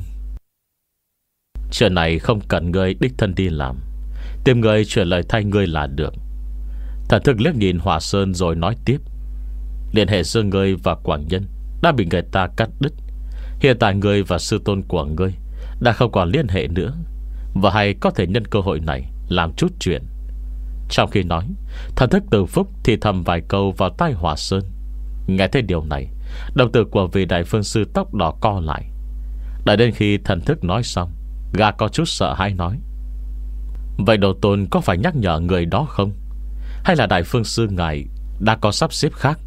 Speaker 1: Chuyện này không cần ngươi đích thân đi làm, tìm người truyền lời thay ngươi là được. Thần thức liếc nhìn Hòa Sơn rồi nói tiếp, liên hệ giữa ngươi và Quảng Nhân đã bị người ta cắt đứt. Hiện tại ngươi và sư tôn của ngươi đã không còn liên hệ nữa, và hay có thể nhân cơ hội này làm chút chuyện. Trong khi nói, thần thức Từ Phúc thì thầm vài câu vào tai Hòa Sơn. Nghe thấy điều này, đồng tử của vị Đại Phương Sư tóc đỏ co lại. Đợi đến khi thần thức nói xong, gã có chút sợ hãi nói, vậy Đồ Tôn có phải nhắc nhở người đó không? Hay là Đại Phương Sư ngài đã có sắp xếp khác?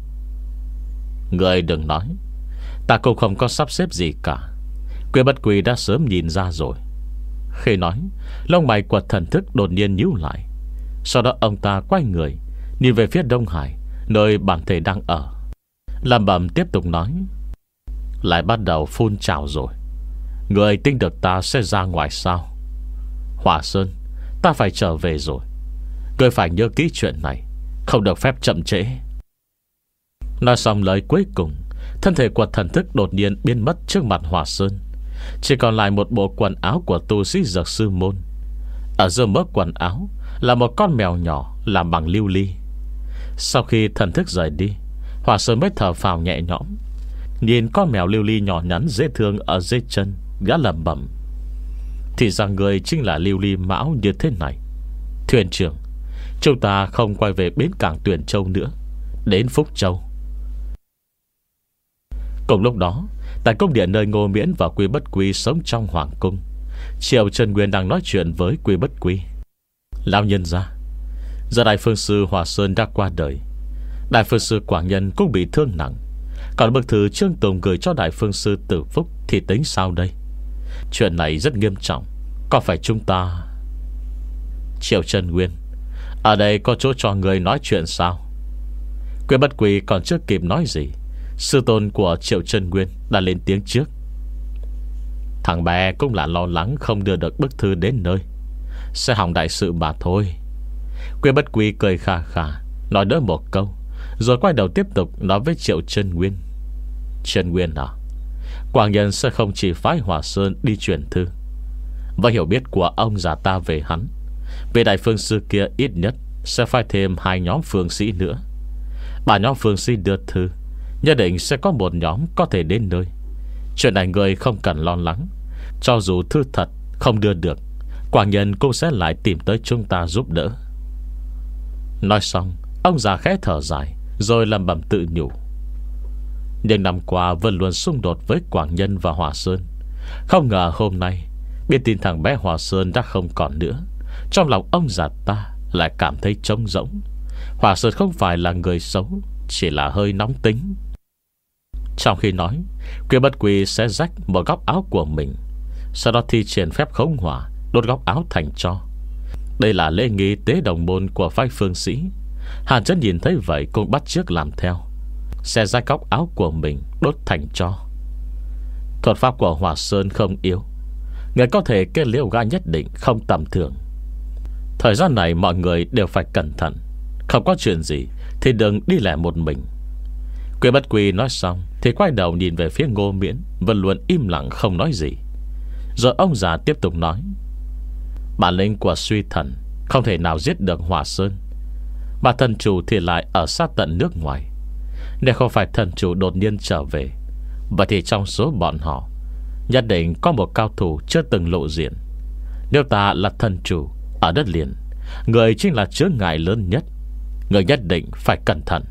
Speaker 1: Người đừng nói, ta cũng không có sắp xếp gì cả. Quyên Bất Quỳ đã sớm nhìn ra rồi. Khi nói, lông mày của thần thức đột nhiên nhíu lại. Sau đó ông ta quay người nhìn về phía Đông Hải, nơi bản thể đang ở. Làm bẩm tiếp tục nói, lại bắt đầu phun trào rồi. Người tin được ta sẽ ra ngoài sao? Hỏa Sơn, ta phải trở về rồi. Người phải nhớ kỹ chuyện này, không được phép chậm trễ. Nói xong lời cuối cùng, thân thể của thần thức đột nhiên biến mất trước mặt Hỏa Sơn. Chỉ còn lại một bộ quần áo của tu sĩ dược sư môn. Ở giữa mớ quần áo là một con mèo nhỏ làm bằng lưu ly. Sau khi thần thức rời đi, Hỏa Sơn mới thở phào nhẹ nhõm, nhìn con mèo lưu ly nhỏ nhắn dễ thương ở dưới chân. Gã lẩm bẩm, thì ra người chính là lưu ly mão như thế này. Thuyền trưởng, chúng ta không quay về bến cảng Tuyền Châu nữa, đến Phúc Châu. Cùng lúc đó, tại cung điện nơi Ngô Miễn và Quy Bất Quy sống trong hoàng cung, Triệu Trần Nguyên đang nói chuyện với Quy Bất Quy. Lão nhân ra, giờ Đại Phương Sư Hòa Sơn đã qua đời, Đại Phương Sư Quảng Nhân cũng bị thương nặng. Còn bức thư Trương Tùng gửi cho Đại Phương Sư Tử Phúc thì tính sao đây? Chuyện này rất nghiêm trọng, có phải chúng ta... Triệu Trần Nguyên, ở đây có chỗ cho người nói chuyện sao? Quy Bất Quy còn chưa kịp nói gì, sư tôn của Triệu Trần Nguyên đã lên tiếng trước. Thằng bé cũng là lo lắng không đưa được bức thư đến nơi, sẽ hỏng đại sự mà thôi. Quy Bất Quy cười khà khà, nói đỡ một câu, rồi quay đầu tiếp tục nói với Triệu Trần Nguyên. Trần Nguyên à, Quảng Nhân sẽ không chỉ phái Hòa Sơn đi truyền thư. Và hiểu biết của ông già ta về hắn, về Đại Phương Sư kia ít nhất sẽ phái thêm hai nhóm phương sĩ nữa. Ba nhóm phương sĩ đưa thư, nhất định sẽ có một nhóm có thể đến nơi. Chuyện này người không cần lo lắng. Cho dù thư thật không đưa được, Quảng Nhân cũng sẽ lại tìm tới chúng ta giúp đỡ. Nói xong, ông già khẽ thở dài, rồi lẩm bẩm tự nhủ. Nhưng năm qua vẫn luôn xung đột với Quảng Nhân và Hòa Sơn, không ngờ hôm nay biết tin thằng bé Hòa Sơn đã không còn nữa, trong lòng ông già ta lại cảm thấy trống rỗng. Hòa Sơn không phải là người xấu, chỉ là hơi nóng tính. Trong khi nói, Quy Bất Quy sẽ rách một góc áo của mình, sau đó thi triển phép khống hỏa, đốt góc áo thành tro. Đây là lễ nghi tế đồng môn của phái phương sĩ. Hàn Chấn nhìn thấy vậy cũng bắt chước làm theo, sẽ rách góc áo của mình đốt thành tro. Thuật pháp của Hòa Sơn không yếu, người có thể kết liễu gã nhất định không tầm thường. Thời gian này mọi người đều phải cẩn thận, không có chuyện gì thì đừng đi lẻ một mình. Quy Bất Quy nói xong thì quay đầu nhìn về phía Ngô Miễn, vẫn luôn im lặng không nói gì. Rồi ông già tiếp tục nói, bản lĩnh của suy thần không thể nào giết được Hòa Sơn, mà thần chủ thì lại ở sát tận nước ngoài. Nếu không phải thần chủ đột nhiên trở về, vậy thì trong số bọn họ nhất định có một cao thủ chưa từng lộ diện. Nếu ta là thần chủ ở đất liền, người chính là chướng ngại lớn nhất. Người nhất định phải cẩn thận.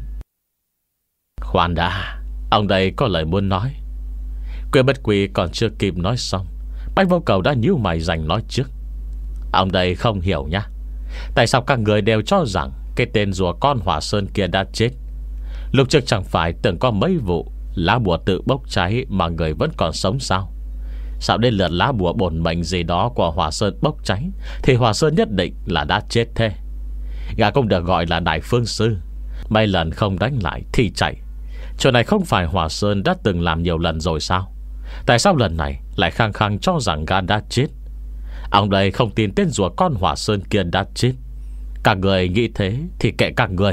Speaker 1: Khoan đã, ông đây có lời muốn nói. Quy Bất Quy còn chưa kịp nói xong, Bạch Vô Cầu đã nhíu mày giành nói trước. Ông đây không hiểu nhá, tại sao các người đều cho rằng cái tên rùa con Hỏa Sơn kia đã chết? Lúc trước chẳng phải từng có mấy vụ lá bùa tự bốc cháy mà người vẫn còn sống sao? Sao đến lượt lá bùa bổn mệnh gì đó của Hòa Sơn bốc cháy thì Hòa Sơn nhất định là đã chết thế. Gã cũng được gọi là Đại Phương Sư, mấy lần không đánh lại thì chạy. Chuyện này không phải Hòa Sơn đã từng làm nhiều lần rồi sao? Tại sao lần này lại khăng khăng cho rằng gã đã chết? Ông đây không tin tên rùa con Hòa Sơn kia đã chết. Các người nghĩ thế thì kệ các người.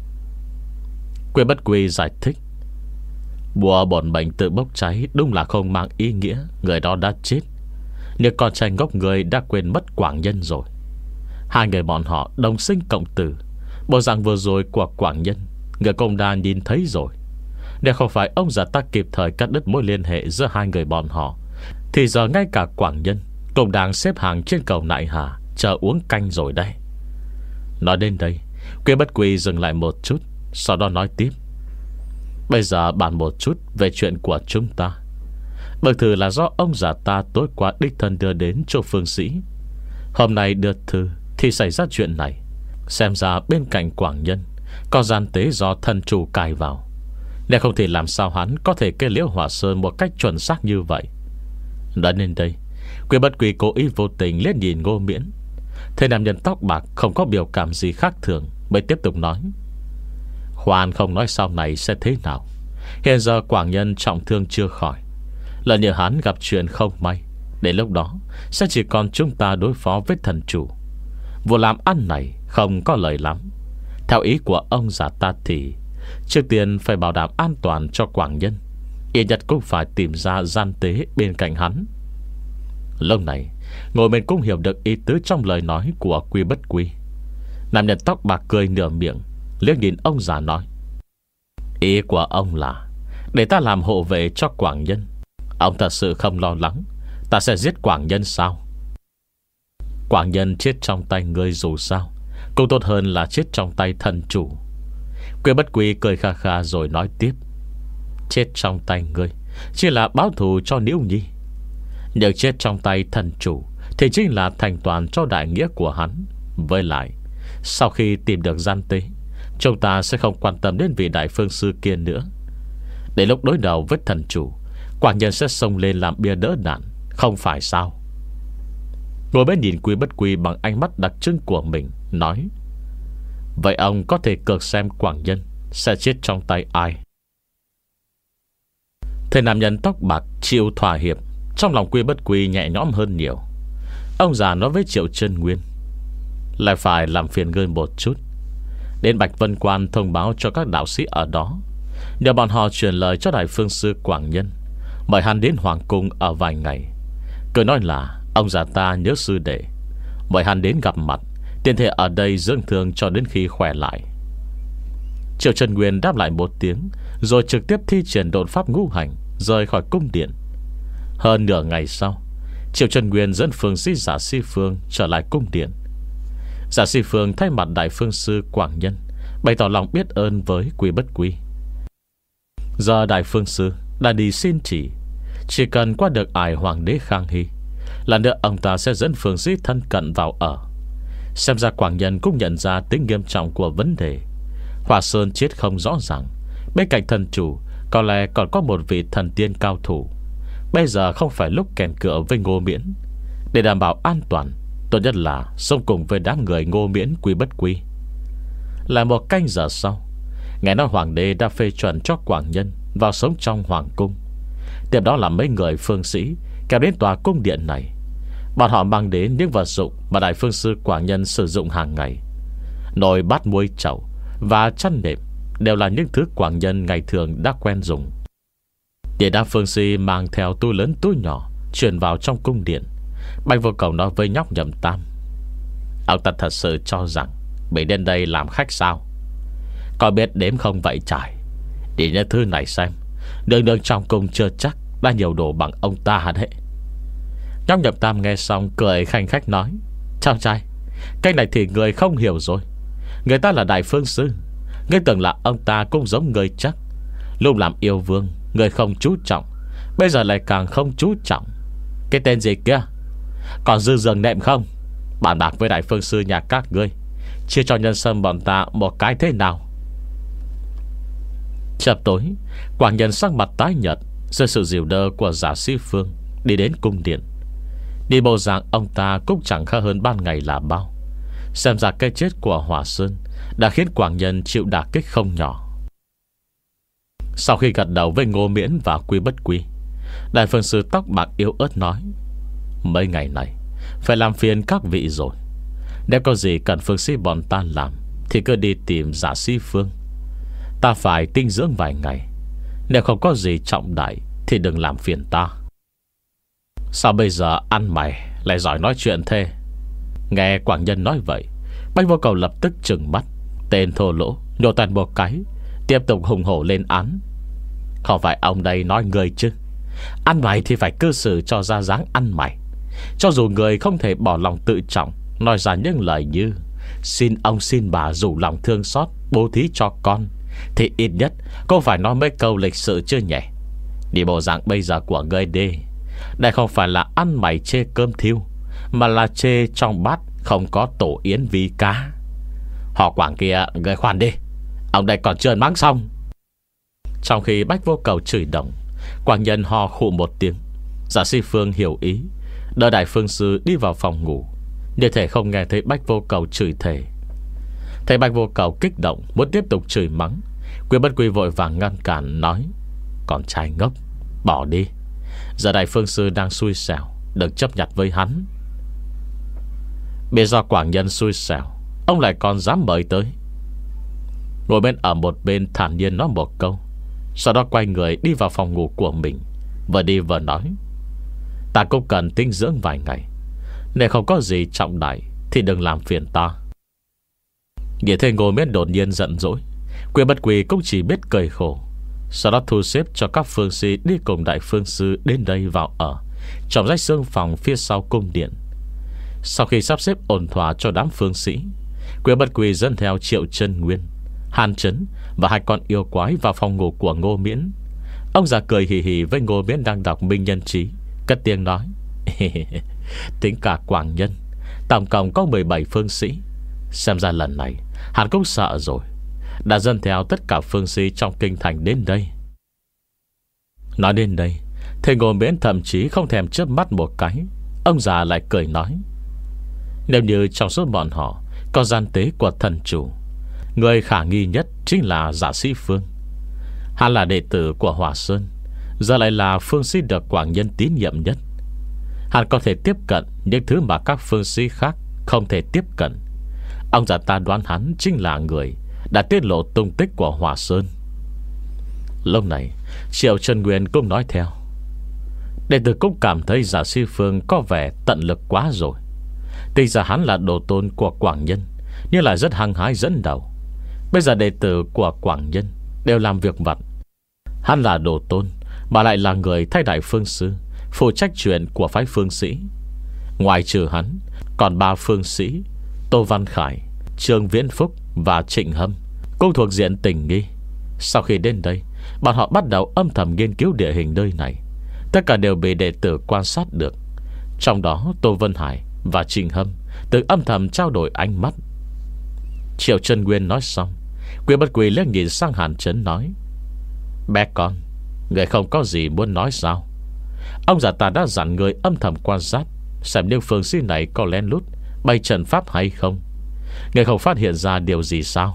Speaker 1: Quy Bất Quy giải thích: bùa bổn mệnh tự bốc cháy đúng là không mang ý nghĩa người đó đã chết. Nhưng con trai ngốc người đã quên mất Quảng Nhân rồi. Hai người bọn họ đồng sinh cộng tử. Bộ dạng vừa rồi của Quảng Nhân người cũng đã nhìn thấy rồi. Nếu không phải ông già ta kịp thời cắt đứt mối liên hệ giữa hai người bọn họ, thì giờ ngay cả Quảng Nhân cũng đang xếp hàng trên cầu Nại Hà chờ uống canh rồi đây. Nói đến đây, Quy Bất Quy dừng lại một chút, sau đó nói tiếp: bây giờ bàn một chút về chuyện của chúng ta. Bức thư là do ông già ta tối qua đích thân đưa đến cho Phương Sĩ. Hôm nay đưa thư thì xảy ra chuyện này. Xem ra bên cạnh Quảng Nhân có gian tế do thân chủ cài vào. Nếu không thì làm sao hắn có thể kê liễu Hòa Sơn một cách chuẩn xác như vậy. Đã nên đây, Quy Bất Quy cố ý vô tình liếc nhìn Ngô Miễn. Thế nam nhân tóc bạc không có biểu cảm gì khác thường, mới tiếp tục nói: khoan không nói sau này sẽ thế nào. Hiện giờ Quảng Nhân trọng thương chưa khỏi. Lỡ như hắn gặp chuyện không may, đến lúc đó sẽ chỉ còn chúng ta đối phó với thần chủ. Vụ làm ăn này không có lời lắm. Theo ý của ông già ta thì trước tiên phải bảo đảm an toàn cho Quảng Nhân, ít nhất cũng phải tìm ra gian tế bên cạnh hắn. Lúc này ngồi mình cũng hiểu được ý tứ trong lời nói của Quy Bất Quy. Nam nhân tóc bạc cười nửa miệng, liếc nhìn ông già nói: ý của ông là để ta làm hộ vệ cho Quảng Nhân. Ông thật sự không lo lắng ta sẽ giết Quảng Nhân sao? Quảng Nhân chết trong tay ngươi dù sao cũng tốt hơn là chết trong tay thần chủ. Quy Bất Quy cười kha kha rồi nói tiếp: chết trong tay ngươi chỉ là báo thù cho Niễu Nhi. Nhưng chết trong tay thần chủ thì chính là thành toàn cho đại nghĩa của hắn. Với lại sau khi tìm được gian tế, chúng ta sẽ không quan tâm đến vị Đại Phương Sư kia nữa. Để lúc đối đầu với thần chủ, Quảng Nhân sẽ xông lên làm bia đỡ đạn, không phải sao? Ngồi bên nhìn Quy Bất Quy bằng ánh mắt đặc trưng của mình, nói: vậy ông có thể cược xem Quảng Nhân sẽ chết trong tay ai? Thầy nam nhân tóc bạc chịu thỏa hiệp, trong lòng Quy Bất Quy nhẹ nhõm hơn nhiều. Ông già nói với Triệu Chân Nguyên: lại phải làm phiền ngươi một chút, đến Bạch Vân Quan thông báo cho các đạo sĩ ở đó, nhờ bọn họ truyền lời cho Đại Phương Sư Quảng Nhân, mời hắn đến Hoàng Cung ở vài ngày. Cứ nói là ông già ta nhớ sư đệ, mời hắn đến gặp mặt, tiện thể ở đây dưỡng thương cho đến khi khỏe lại. Triệu Trần Nguyên đáp lại một tiếng, rồi trực tiếp thi triển độn pháp ngũ hành, rời khỏi cung điện. Hơn nửa ngày sau, Triệu Trần Nguyên dẫn Phương Sĩ Giả Si Phương trở lại cung điện. Giả Si Phương thay mặt Đại Phương Sư Quảng Nhân bày tỏ lòng biết ơn với Quy Bất Quy. Giờ Đại Phương Sư đã đi xin chỉ, chỉ cần qua được ải Hoàng đế Khang Hy, lần nữa ông ta sẽ dẫn Phương Sĩ thân cận vào ở. Xem ra Quảng Nhân cũng nhận ra tính nghiêm trọng của vấn đề. Hòa Sơn chết không rõ ràng, bên cạnh thần chủ có lẽ còn có một vị thần tiên cao thủ. Bây giờ không phải lúc kèn cựa với Ngô Miễn. Để đảm bảo an toàn, tốt nhất là xông cùng với đám người Ngô Miễn Quy Bất Quy. Là một canh giờ sau, nghe nói hoàng đế đã phê chuẩn cho Quảng Nhân vào sống trong hoàng cung. Tiếp đó là mấy người phương sĩ kéo đến tòa cung điện này. Bọn họ mang đến những vật dụng mà Đại Phương Sư Quảng Nhân sử dụng hàng ngày. Nồi bát muôi chậu và chăn nệm đều là những thứ Quảng Nhân ngày thường đã quen dùng. Để đám phương sĩ mang theo túi lớn túi nhỏ chuyển vào trong cung điện. Bạch Vô Cầu nói với nhóc Nhậm Tam: ông ta thật sự cho rằng mình đến đây làm khách sao? Có biết đếm không vậy trải? Đi những thứ này xem, đường đường trong cung chưa chắc đã nhiều đồ bằng ông ta đấy. Nhóc Nhậm Tam nghe xong cười khanh khách nói: chào trai, cái này thì người không hiểu rồi. Người ta là Đại Phương Sư, người tưởng là ông ta cũng giống người chắc. Lúc làm yêu vương người không chú trọng, bây giờ lại càng không chú trọng. Cái tên gì kia? Còn dư giường nệm không? Bàn bạc với Đại Phương Sư nhà các ngươi, chia cho nhân sâm bọn ta một cái thế nào? Chập tối, Quảng Nhân sắc mặt tái nhợt dưới sự dìu đỡ của Giả Sĩ Phương đi đến cung điện. Đi bộ dạng ông ta cũng chẳng khá hơn ban ngày là bao. Xem ra cái chết của Hỏa Sơn đã khiến Quảng Nhân chịu đả kích không nhỏ. Sau khi gật đầu với Ngô Miễn và Quy Bất Quy, Đại Phương Sư tóc bạc yếu ớt nói: mấy ngày này phải làm phiền các vị rồi. Nếu có gì cần phương sĩ bọn ta làm thì cứ đi tìm Giả Sĩ Phương. Ta phải tinh dưỡng vài ngày. Nếu không có gì trọng đại thì đừng làm phiền ta. Sao bây giờ ăn mày lại giỏi nói chuyện thế? Nghe Quảng Nhân nói vậy, Bách Vô Cầu lập tức trừng mắt. Tên thô lỗ nhổ toàn bộ cái, tiếp tục hùng hổ lên án: không phải ông đây nói người chứ? Ăn mày thì phải cư xử cho ra dáng ăn mày. Cho dù người không thể bỏ lòng tự trọng, nói ra những lời như xin ông xin bà rủ lòng thương xót bố thí cho con, thì ít nhất cô phải nói mấy câu lịch sự chưa nhỉ? Đi bộ dạng bây giờ của ngươi đi. Đây không phải là ăn mày chê cơm thiêu, mà là chê trong bát không có tổ yến vi cá. Họ Quảng kia, ngươi khoan đi, ông đây còn chưa mắng xong. Trong khi Bách Vô Cầu chửi đồng, Quảng Nhân ho khụ một tiếng. Giả Sĩ Phương hiểu ý, đỡ Đại Phương Sư đi vào phòng ngủ, như thể không nghe thấy Bách Vô Cầu chửi thề. Thấy Bách Vô Cầu kích động muốn tiếp tục chửi mắng, Quy Bất Quy vội vàng ngăn cản, nói: con trai ngốc, bỏ đi. Giờ Đại Phương Sư đang xui xẻo, đừng chấp nhặt với hắn. Biết do Quảng Nhân xui xẻo, ông lại còn dám mời tới. Ngồi bên ở một bên thản nhiên nói một câu, sau đó quay người đi vào phòng ngủ của mình, vừa đi vừa nói: ta cũng cần tinh dưỡng vài ngày. Nếu không có gì trọng đại thì đừng làm phiền ta. Nghe thấy Ngô Miễn đột nhiên giận dỗi, Quy Bất Quy cũng chỉ biết cười khổ. Sau đó thu xếp cho các phương sĩ đi cùng Đại Phương Sư đến đây vào ở trong rách xương phòng phía sau cung điện. Sau khi sắp xếp ổn thỏa cho đám phương sĩ, Quy Bất Quy dẫn theo Triệu Chân Nguyên, Hàn Chấn và hai con yêu quái vào phòng ngủ của Ngô Miễn. Ông già cười hì hì với Ngô Miễn đang đọc Minh Nhân Chí, cất tiếng nói: tính cả Quảng Nhân, tổng cộng có mười bảy phương sĩ. Xem ra lần này hắn cũng sợ rồi, đã dẫn theo tất cả phương sĩ trong kinh thành đến đây. Nói đến đây, thầy Ngô Miễn thậm chí không thèm chớp mắt một cái. Ông già lại cười nói: nếu như trong số bọn họ có gian tế của thần chủ, người khả nghi nhất chính là Giả Sĩ Phương. Hắn là đệ tử của Hỏa Sơn, giờ lại là phương sĩ được Quảng Nhân tín nhiệm nhất. Hắn có thể tiếp cận những thứ mà các phương sĩ khác không thể tiếp cận. Ông già ta đoán hắn chính là người đã tiết lộ tung tích của Hỏa Sơn. Lúc này Triệu Chân Nguyên cũng nói theo: đệ tử cũng cảm thấy Giả Sĩ Phương có vẻ tận lực quá rồi. Tuy ra hắn là đồ tôn của Quảng Nhân, nhưng lại rất hăng hái dẫn đầu. Bây giờ đệ tử của Quảng Nhân đều làm việc vặt. Hắn là đồ tôn mà lại là người thay Đại Phương Sư phụ trách chuyện của phái phương sĩ. Ngoài trừ hắn, còn ba phương sĩ Tô Văn Khải, Trương Viễn Phúc và Trịnh Hâm cũng thuộc diện tình nghi. Sau khi đến đây, bọn họ bắt đầu âm thầm nghiên cứu địa hình nơi này. Tất cả đều bị đệ tử quan sát được. Trong đó Tô Văn Hải và Trịnh Hâm tự âm thầm trao đổi ánh mắt. Triệu Chân Nguyên nói xong, Quy Bất Quy liếc nhìn sang Hàn Chấn nói: bé con, người không có gì muốn nói sao? Ông già ta đã dặn người âm thầm quan sát, xem những phương sĩ này có lén lút bày trận pháp hay không. Người không phát hiện ra điều gì sao?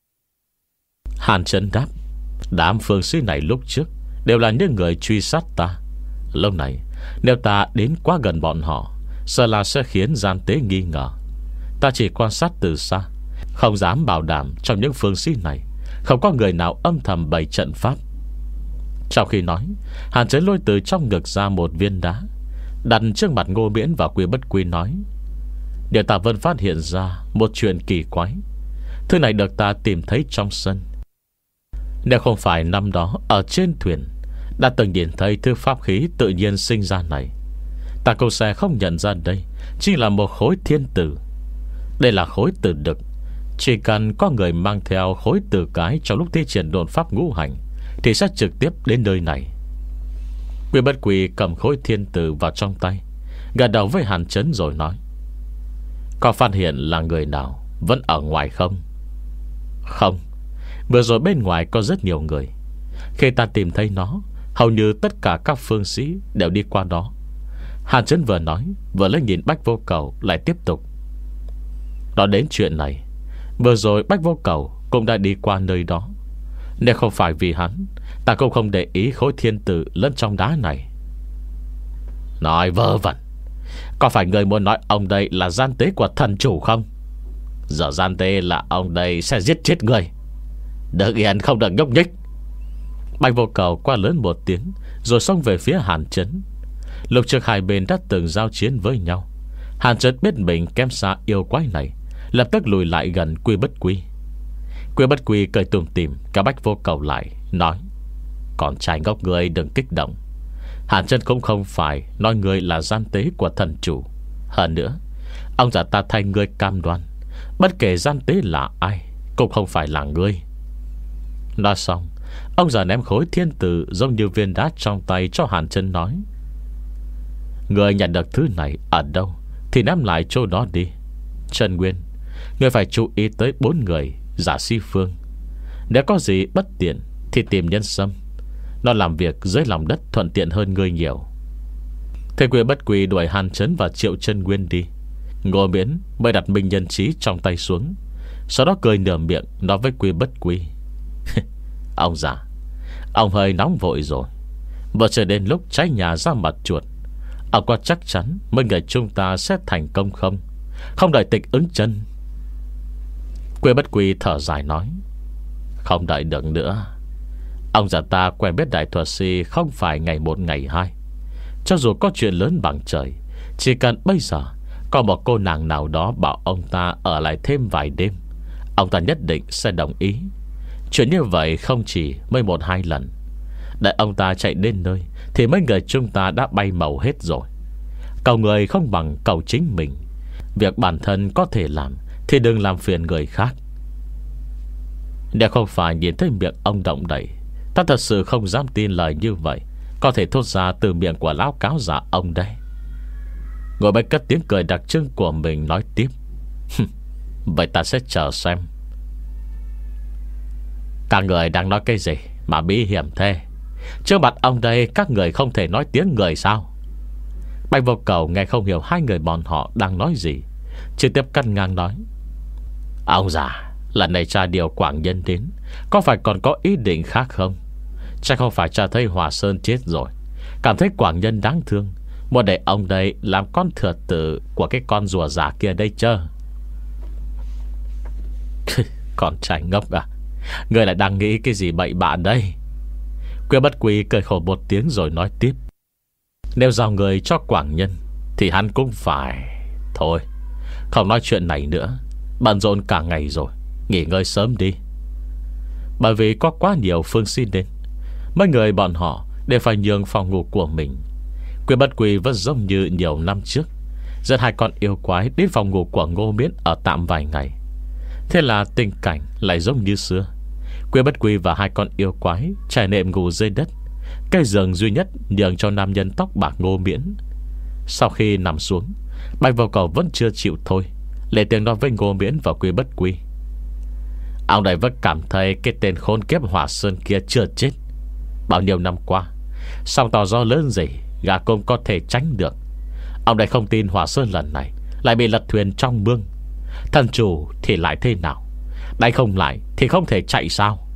Speaker 1: Hàn Chấn đáp: đám phương sĩ này lúc trước đều là những người truy sát ta. Lâu này nếu ta đến quá gần bọn họ, sợ là sẽ khiến gian tế nghi ngờ. Ta chỉ quan sát từ xa, không dám bảo đảm trong những phương sĩ này không có người nào âm thầm bày trận pháp. Trong khi nói, Hàn Chấn lôi từ trong ngực ra một viên đá, đặt trước mặt Ngô Miễn và Quy Bất Quy nói: điều ta vẫn phát hiện ra một chuyện kỳ quái. Thứ này được ta tìm thấy trong sân. Nếu không phải năm đó ở trên thuyền đã từng nhìn thấy thứ pháp khí tự nhiên sinh ra này, ta cũng sẽ không nhận ra đây chỉ là một khối thiên tử. Đây là khối tử đực. Chỉ cần có người mang theo khối tử cái trong lúc thi triển độn pháp ngũ hành thì sẽ trực tiếp đến nơi này. Quy Bất Quy cầm khối thiên tử vào trong tay, gật đầu với Hàn Chấn rồi nói: có phát hiện là người nào vẫn ở ngoài không? Không. Vừa rồi bên ngoài có rất nhiều người, Khi ta tìm thấy nó, hầu như tất cả các phương sĩ đều đi qua đó. Hàn Chấn vừa nói, vừa lấy nhìn Bách Vô Cầu, lại tiếp tục. Nói đến chuyện này, vừa rồi Bách Vô Cầu cũng đã đi qua nơi đó. Nếu không phải vì hắn, ta cũng không để ý khối thiên tử lẫn trong đá này. Nói vơ vẩn. Có phải người muốn nói ông đây là gian tế của thần chủ không? Giờ gian tế là ông đây sẽ giết chết người. Đừng yên không được nhúc nhích. Bạch Vô Cầu qua lớn một tiếng, rồi xông về phía Hàn Chấn. Lúc trước hai bên đã từng giao chiến với nhau. Hàn Chấn biết mình kém xa yêu quái này, lập tức lùi lại gần Quy Bất Quy. Quy Bất Quy cười tủm tỉm cả Bạch Vô Cầu lại, nói: Còn trai ngốc người đừng kích động. Hàn Chấn cũng không phải nói người là gian tế của thần chủ. Hơn nữa, ông già ta thay người cam đoan, bất kể gian tế là ai cũng không phải là ngươi. Nói xong, ông già ném khối thiên tử giống như viên đá trong tay cho Hàn Chấn, nói: Người nhận được thứ này ở đâu thì ném lại chỗ đó đi. Trần Nguyên, người phải chú ý tới bốn người Giả Si Phương. Nếu có gì bất tiện thì tìm Nhân Sâm. Nó làm việc dưới lòng đất thuận tiện hơn người nhiều. Thế Quy Bất Quy đuổi Hàn Chấn và Triệu Trân Nguyên đi. Ngô Miễn mới đặt Minh Nhân Chí trong tay xuống, sau đó cười nửa miệng nói với Quy Bất Quy: Ông già, ông hơi nóng vội rồi. Vừa chờ đến lúc cháy nhà ra mặt chuột, ông có chắc chắn mấy người chúng ta sẽ thành công không? Không đợi tịch ứng chân. Quy Bất Quy thở dài nói: Không đợi được nữa. Ông già ta quen biết đại thuật sĩ không phải ngày một ngày hai. Cho dù có chuyện lớn bằng trời, chỉ cần bây giờ có một cô nàng nào đó bảo ông ta ở lại thêm vài đêm, ông ta nhất định sẽ đồng ý. Chuyện như vậy không chỉ mới một hai lần. Đợi ông ta chạy đến nơi thì mấy người chúng ta đã bay màu hết rồi. Cầu người không bằng cầu chính mình. Việc bản thân có thể làm thì đừng làm phiền người khác. Nếu không phải nhìn thấy miệng ông động đậy, ta thật sự không dám tin lời như vậy có thể thốt ra từ miệng của lão cáo giả ông đây. Ngồi bên cất tiếng cười đặc trưng của mình nói tiếp: Vậy ta sẽ chờ xem. Các người đang nói cái gì mà bí hiểm thế? Trước mặt ông đây các người không thể nói tiếng người sao? Bạch Vô Cầu nghe không hiểu hai người bọn họ đang nói gì, trực tiếp cắt ngang nói: Ông già, lần này cha điều Quảng Nhân đến, có phải còn có ý định khác không? Chắc không phải cha thấy Hòa Sơn chết rồi, cảm thấy Quảng Nhân đáng thương, muốn để ông đây làm con thừa tử của cái con rùa giả kia đây chứ? Con trai ngốc à, người lại đang nghĩ cái gì bậy bạ đây? Quy Bất Quy cười khổ một tiếng rồi nói tiếp: Nếu giao người cho Quảng Nhân thì hắn cũng phải. Thôi, không nói chuyện này nữa, bận rộn cả ngày rồi, nghỉ ngơi sớm đi. Bởi vì có quá nhiều phương xin đến, mấy người bọn họ đều phải nhường phòng ngủ của mình. Quy Bất Quy vẫn giống như nhiều năm trước, dẫn hai con yêu quái đến phòng ngủ của Ngô Miễn ở tạm vài ngày. Thế là tình cảnh lại giống như xưa. Quy Bất Quy và hai con yêu quái trải nệm ngủ dưới đất, cái giường duy nhất nhường cho nam nhân tóc bạc Ngô Miễn. Sau khi nằm xuống, Bạch Vô Cầu vẫn chưa chịu thôi, lên tiếng nói với Ngô Miễn và Quy Bất Quy: Ông đây vẫn cảm thấy cái tên khốn kiếp Hỏa Sơn kia chưa chết. Bao nhiêu năm qua, sóng to gió lớn gì gà cũng có thể tránh được. Ông đây không tin Hỏa Sơn lần này lại bị lật thuyền trong mương. Thần chủ thì lại thế nào? Đánh không lại thì không thể chạy sao?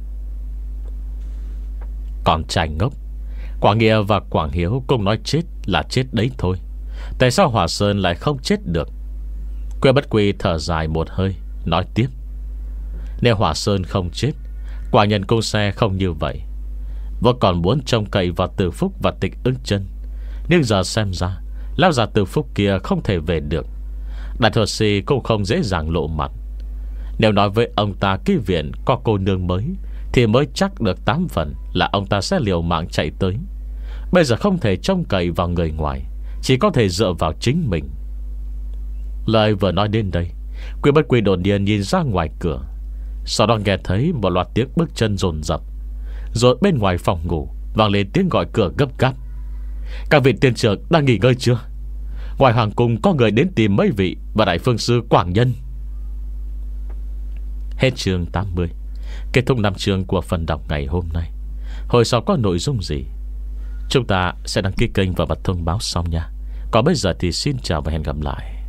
Speaker 1: Còn trai ngốc, Quảng Nghĩa và Quảng Hiếu cũng nói chết là chết đấy thôi. Tại sao Hỏa Sơn lại không chết được? Quy Bất Quy thở dài một hơi, nói tiếp: Nếu Hỏa Sơn không chết, Quả Nhân Cung Xe không như vậy. Vẫn còn muốn trông cậy vào Từ Phúc và Tịch Ứng Chân, nhưng giờ xem ra lão già Từ Phúc kia không thể về được. Đại thuật sĩ cũng không dễ dàng lộ mặt. Nếu nói với ông ta cái viện có cô nương mới thì mới chắc được tám phần là ông ta sẽ liều mạng chạy tới. Bây giờ không thể trông cậy vào người ngoài, chỉ có thể dựa vào chính mình. Lời vừa nói đến đây, Quy Bất Quy đột nhiên nhìn ra ngoài cửa, sau đó nghe thấy một loạt tiếng bước chân dồn dập. Rồi bên ngoài phòng ngủ vang lên tiếng gọi cửa gấp gáp: Các vị tiên trưởng đang nghỉ ngơi chưa? Ngoài hoàng cung có người đến tìm mấy vị và đại phương sư Quảng Nhân. Hết chương tám mươi. Kết thúc năm chương của phần đọc ngày hôm nay. hồi sau có nội dung gì, chúng ta sẽ đăng ký kênh và bật thông báo sau nha. Còn bây giờ thì xin chào và hẹn gặp lại.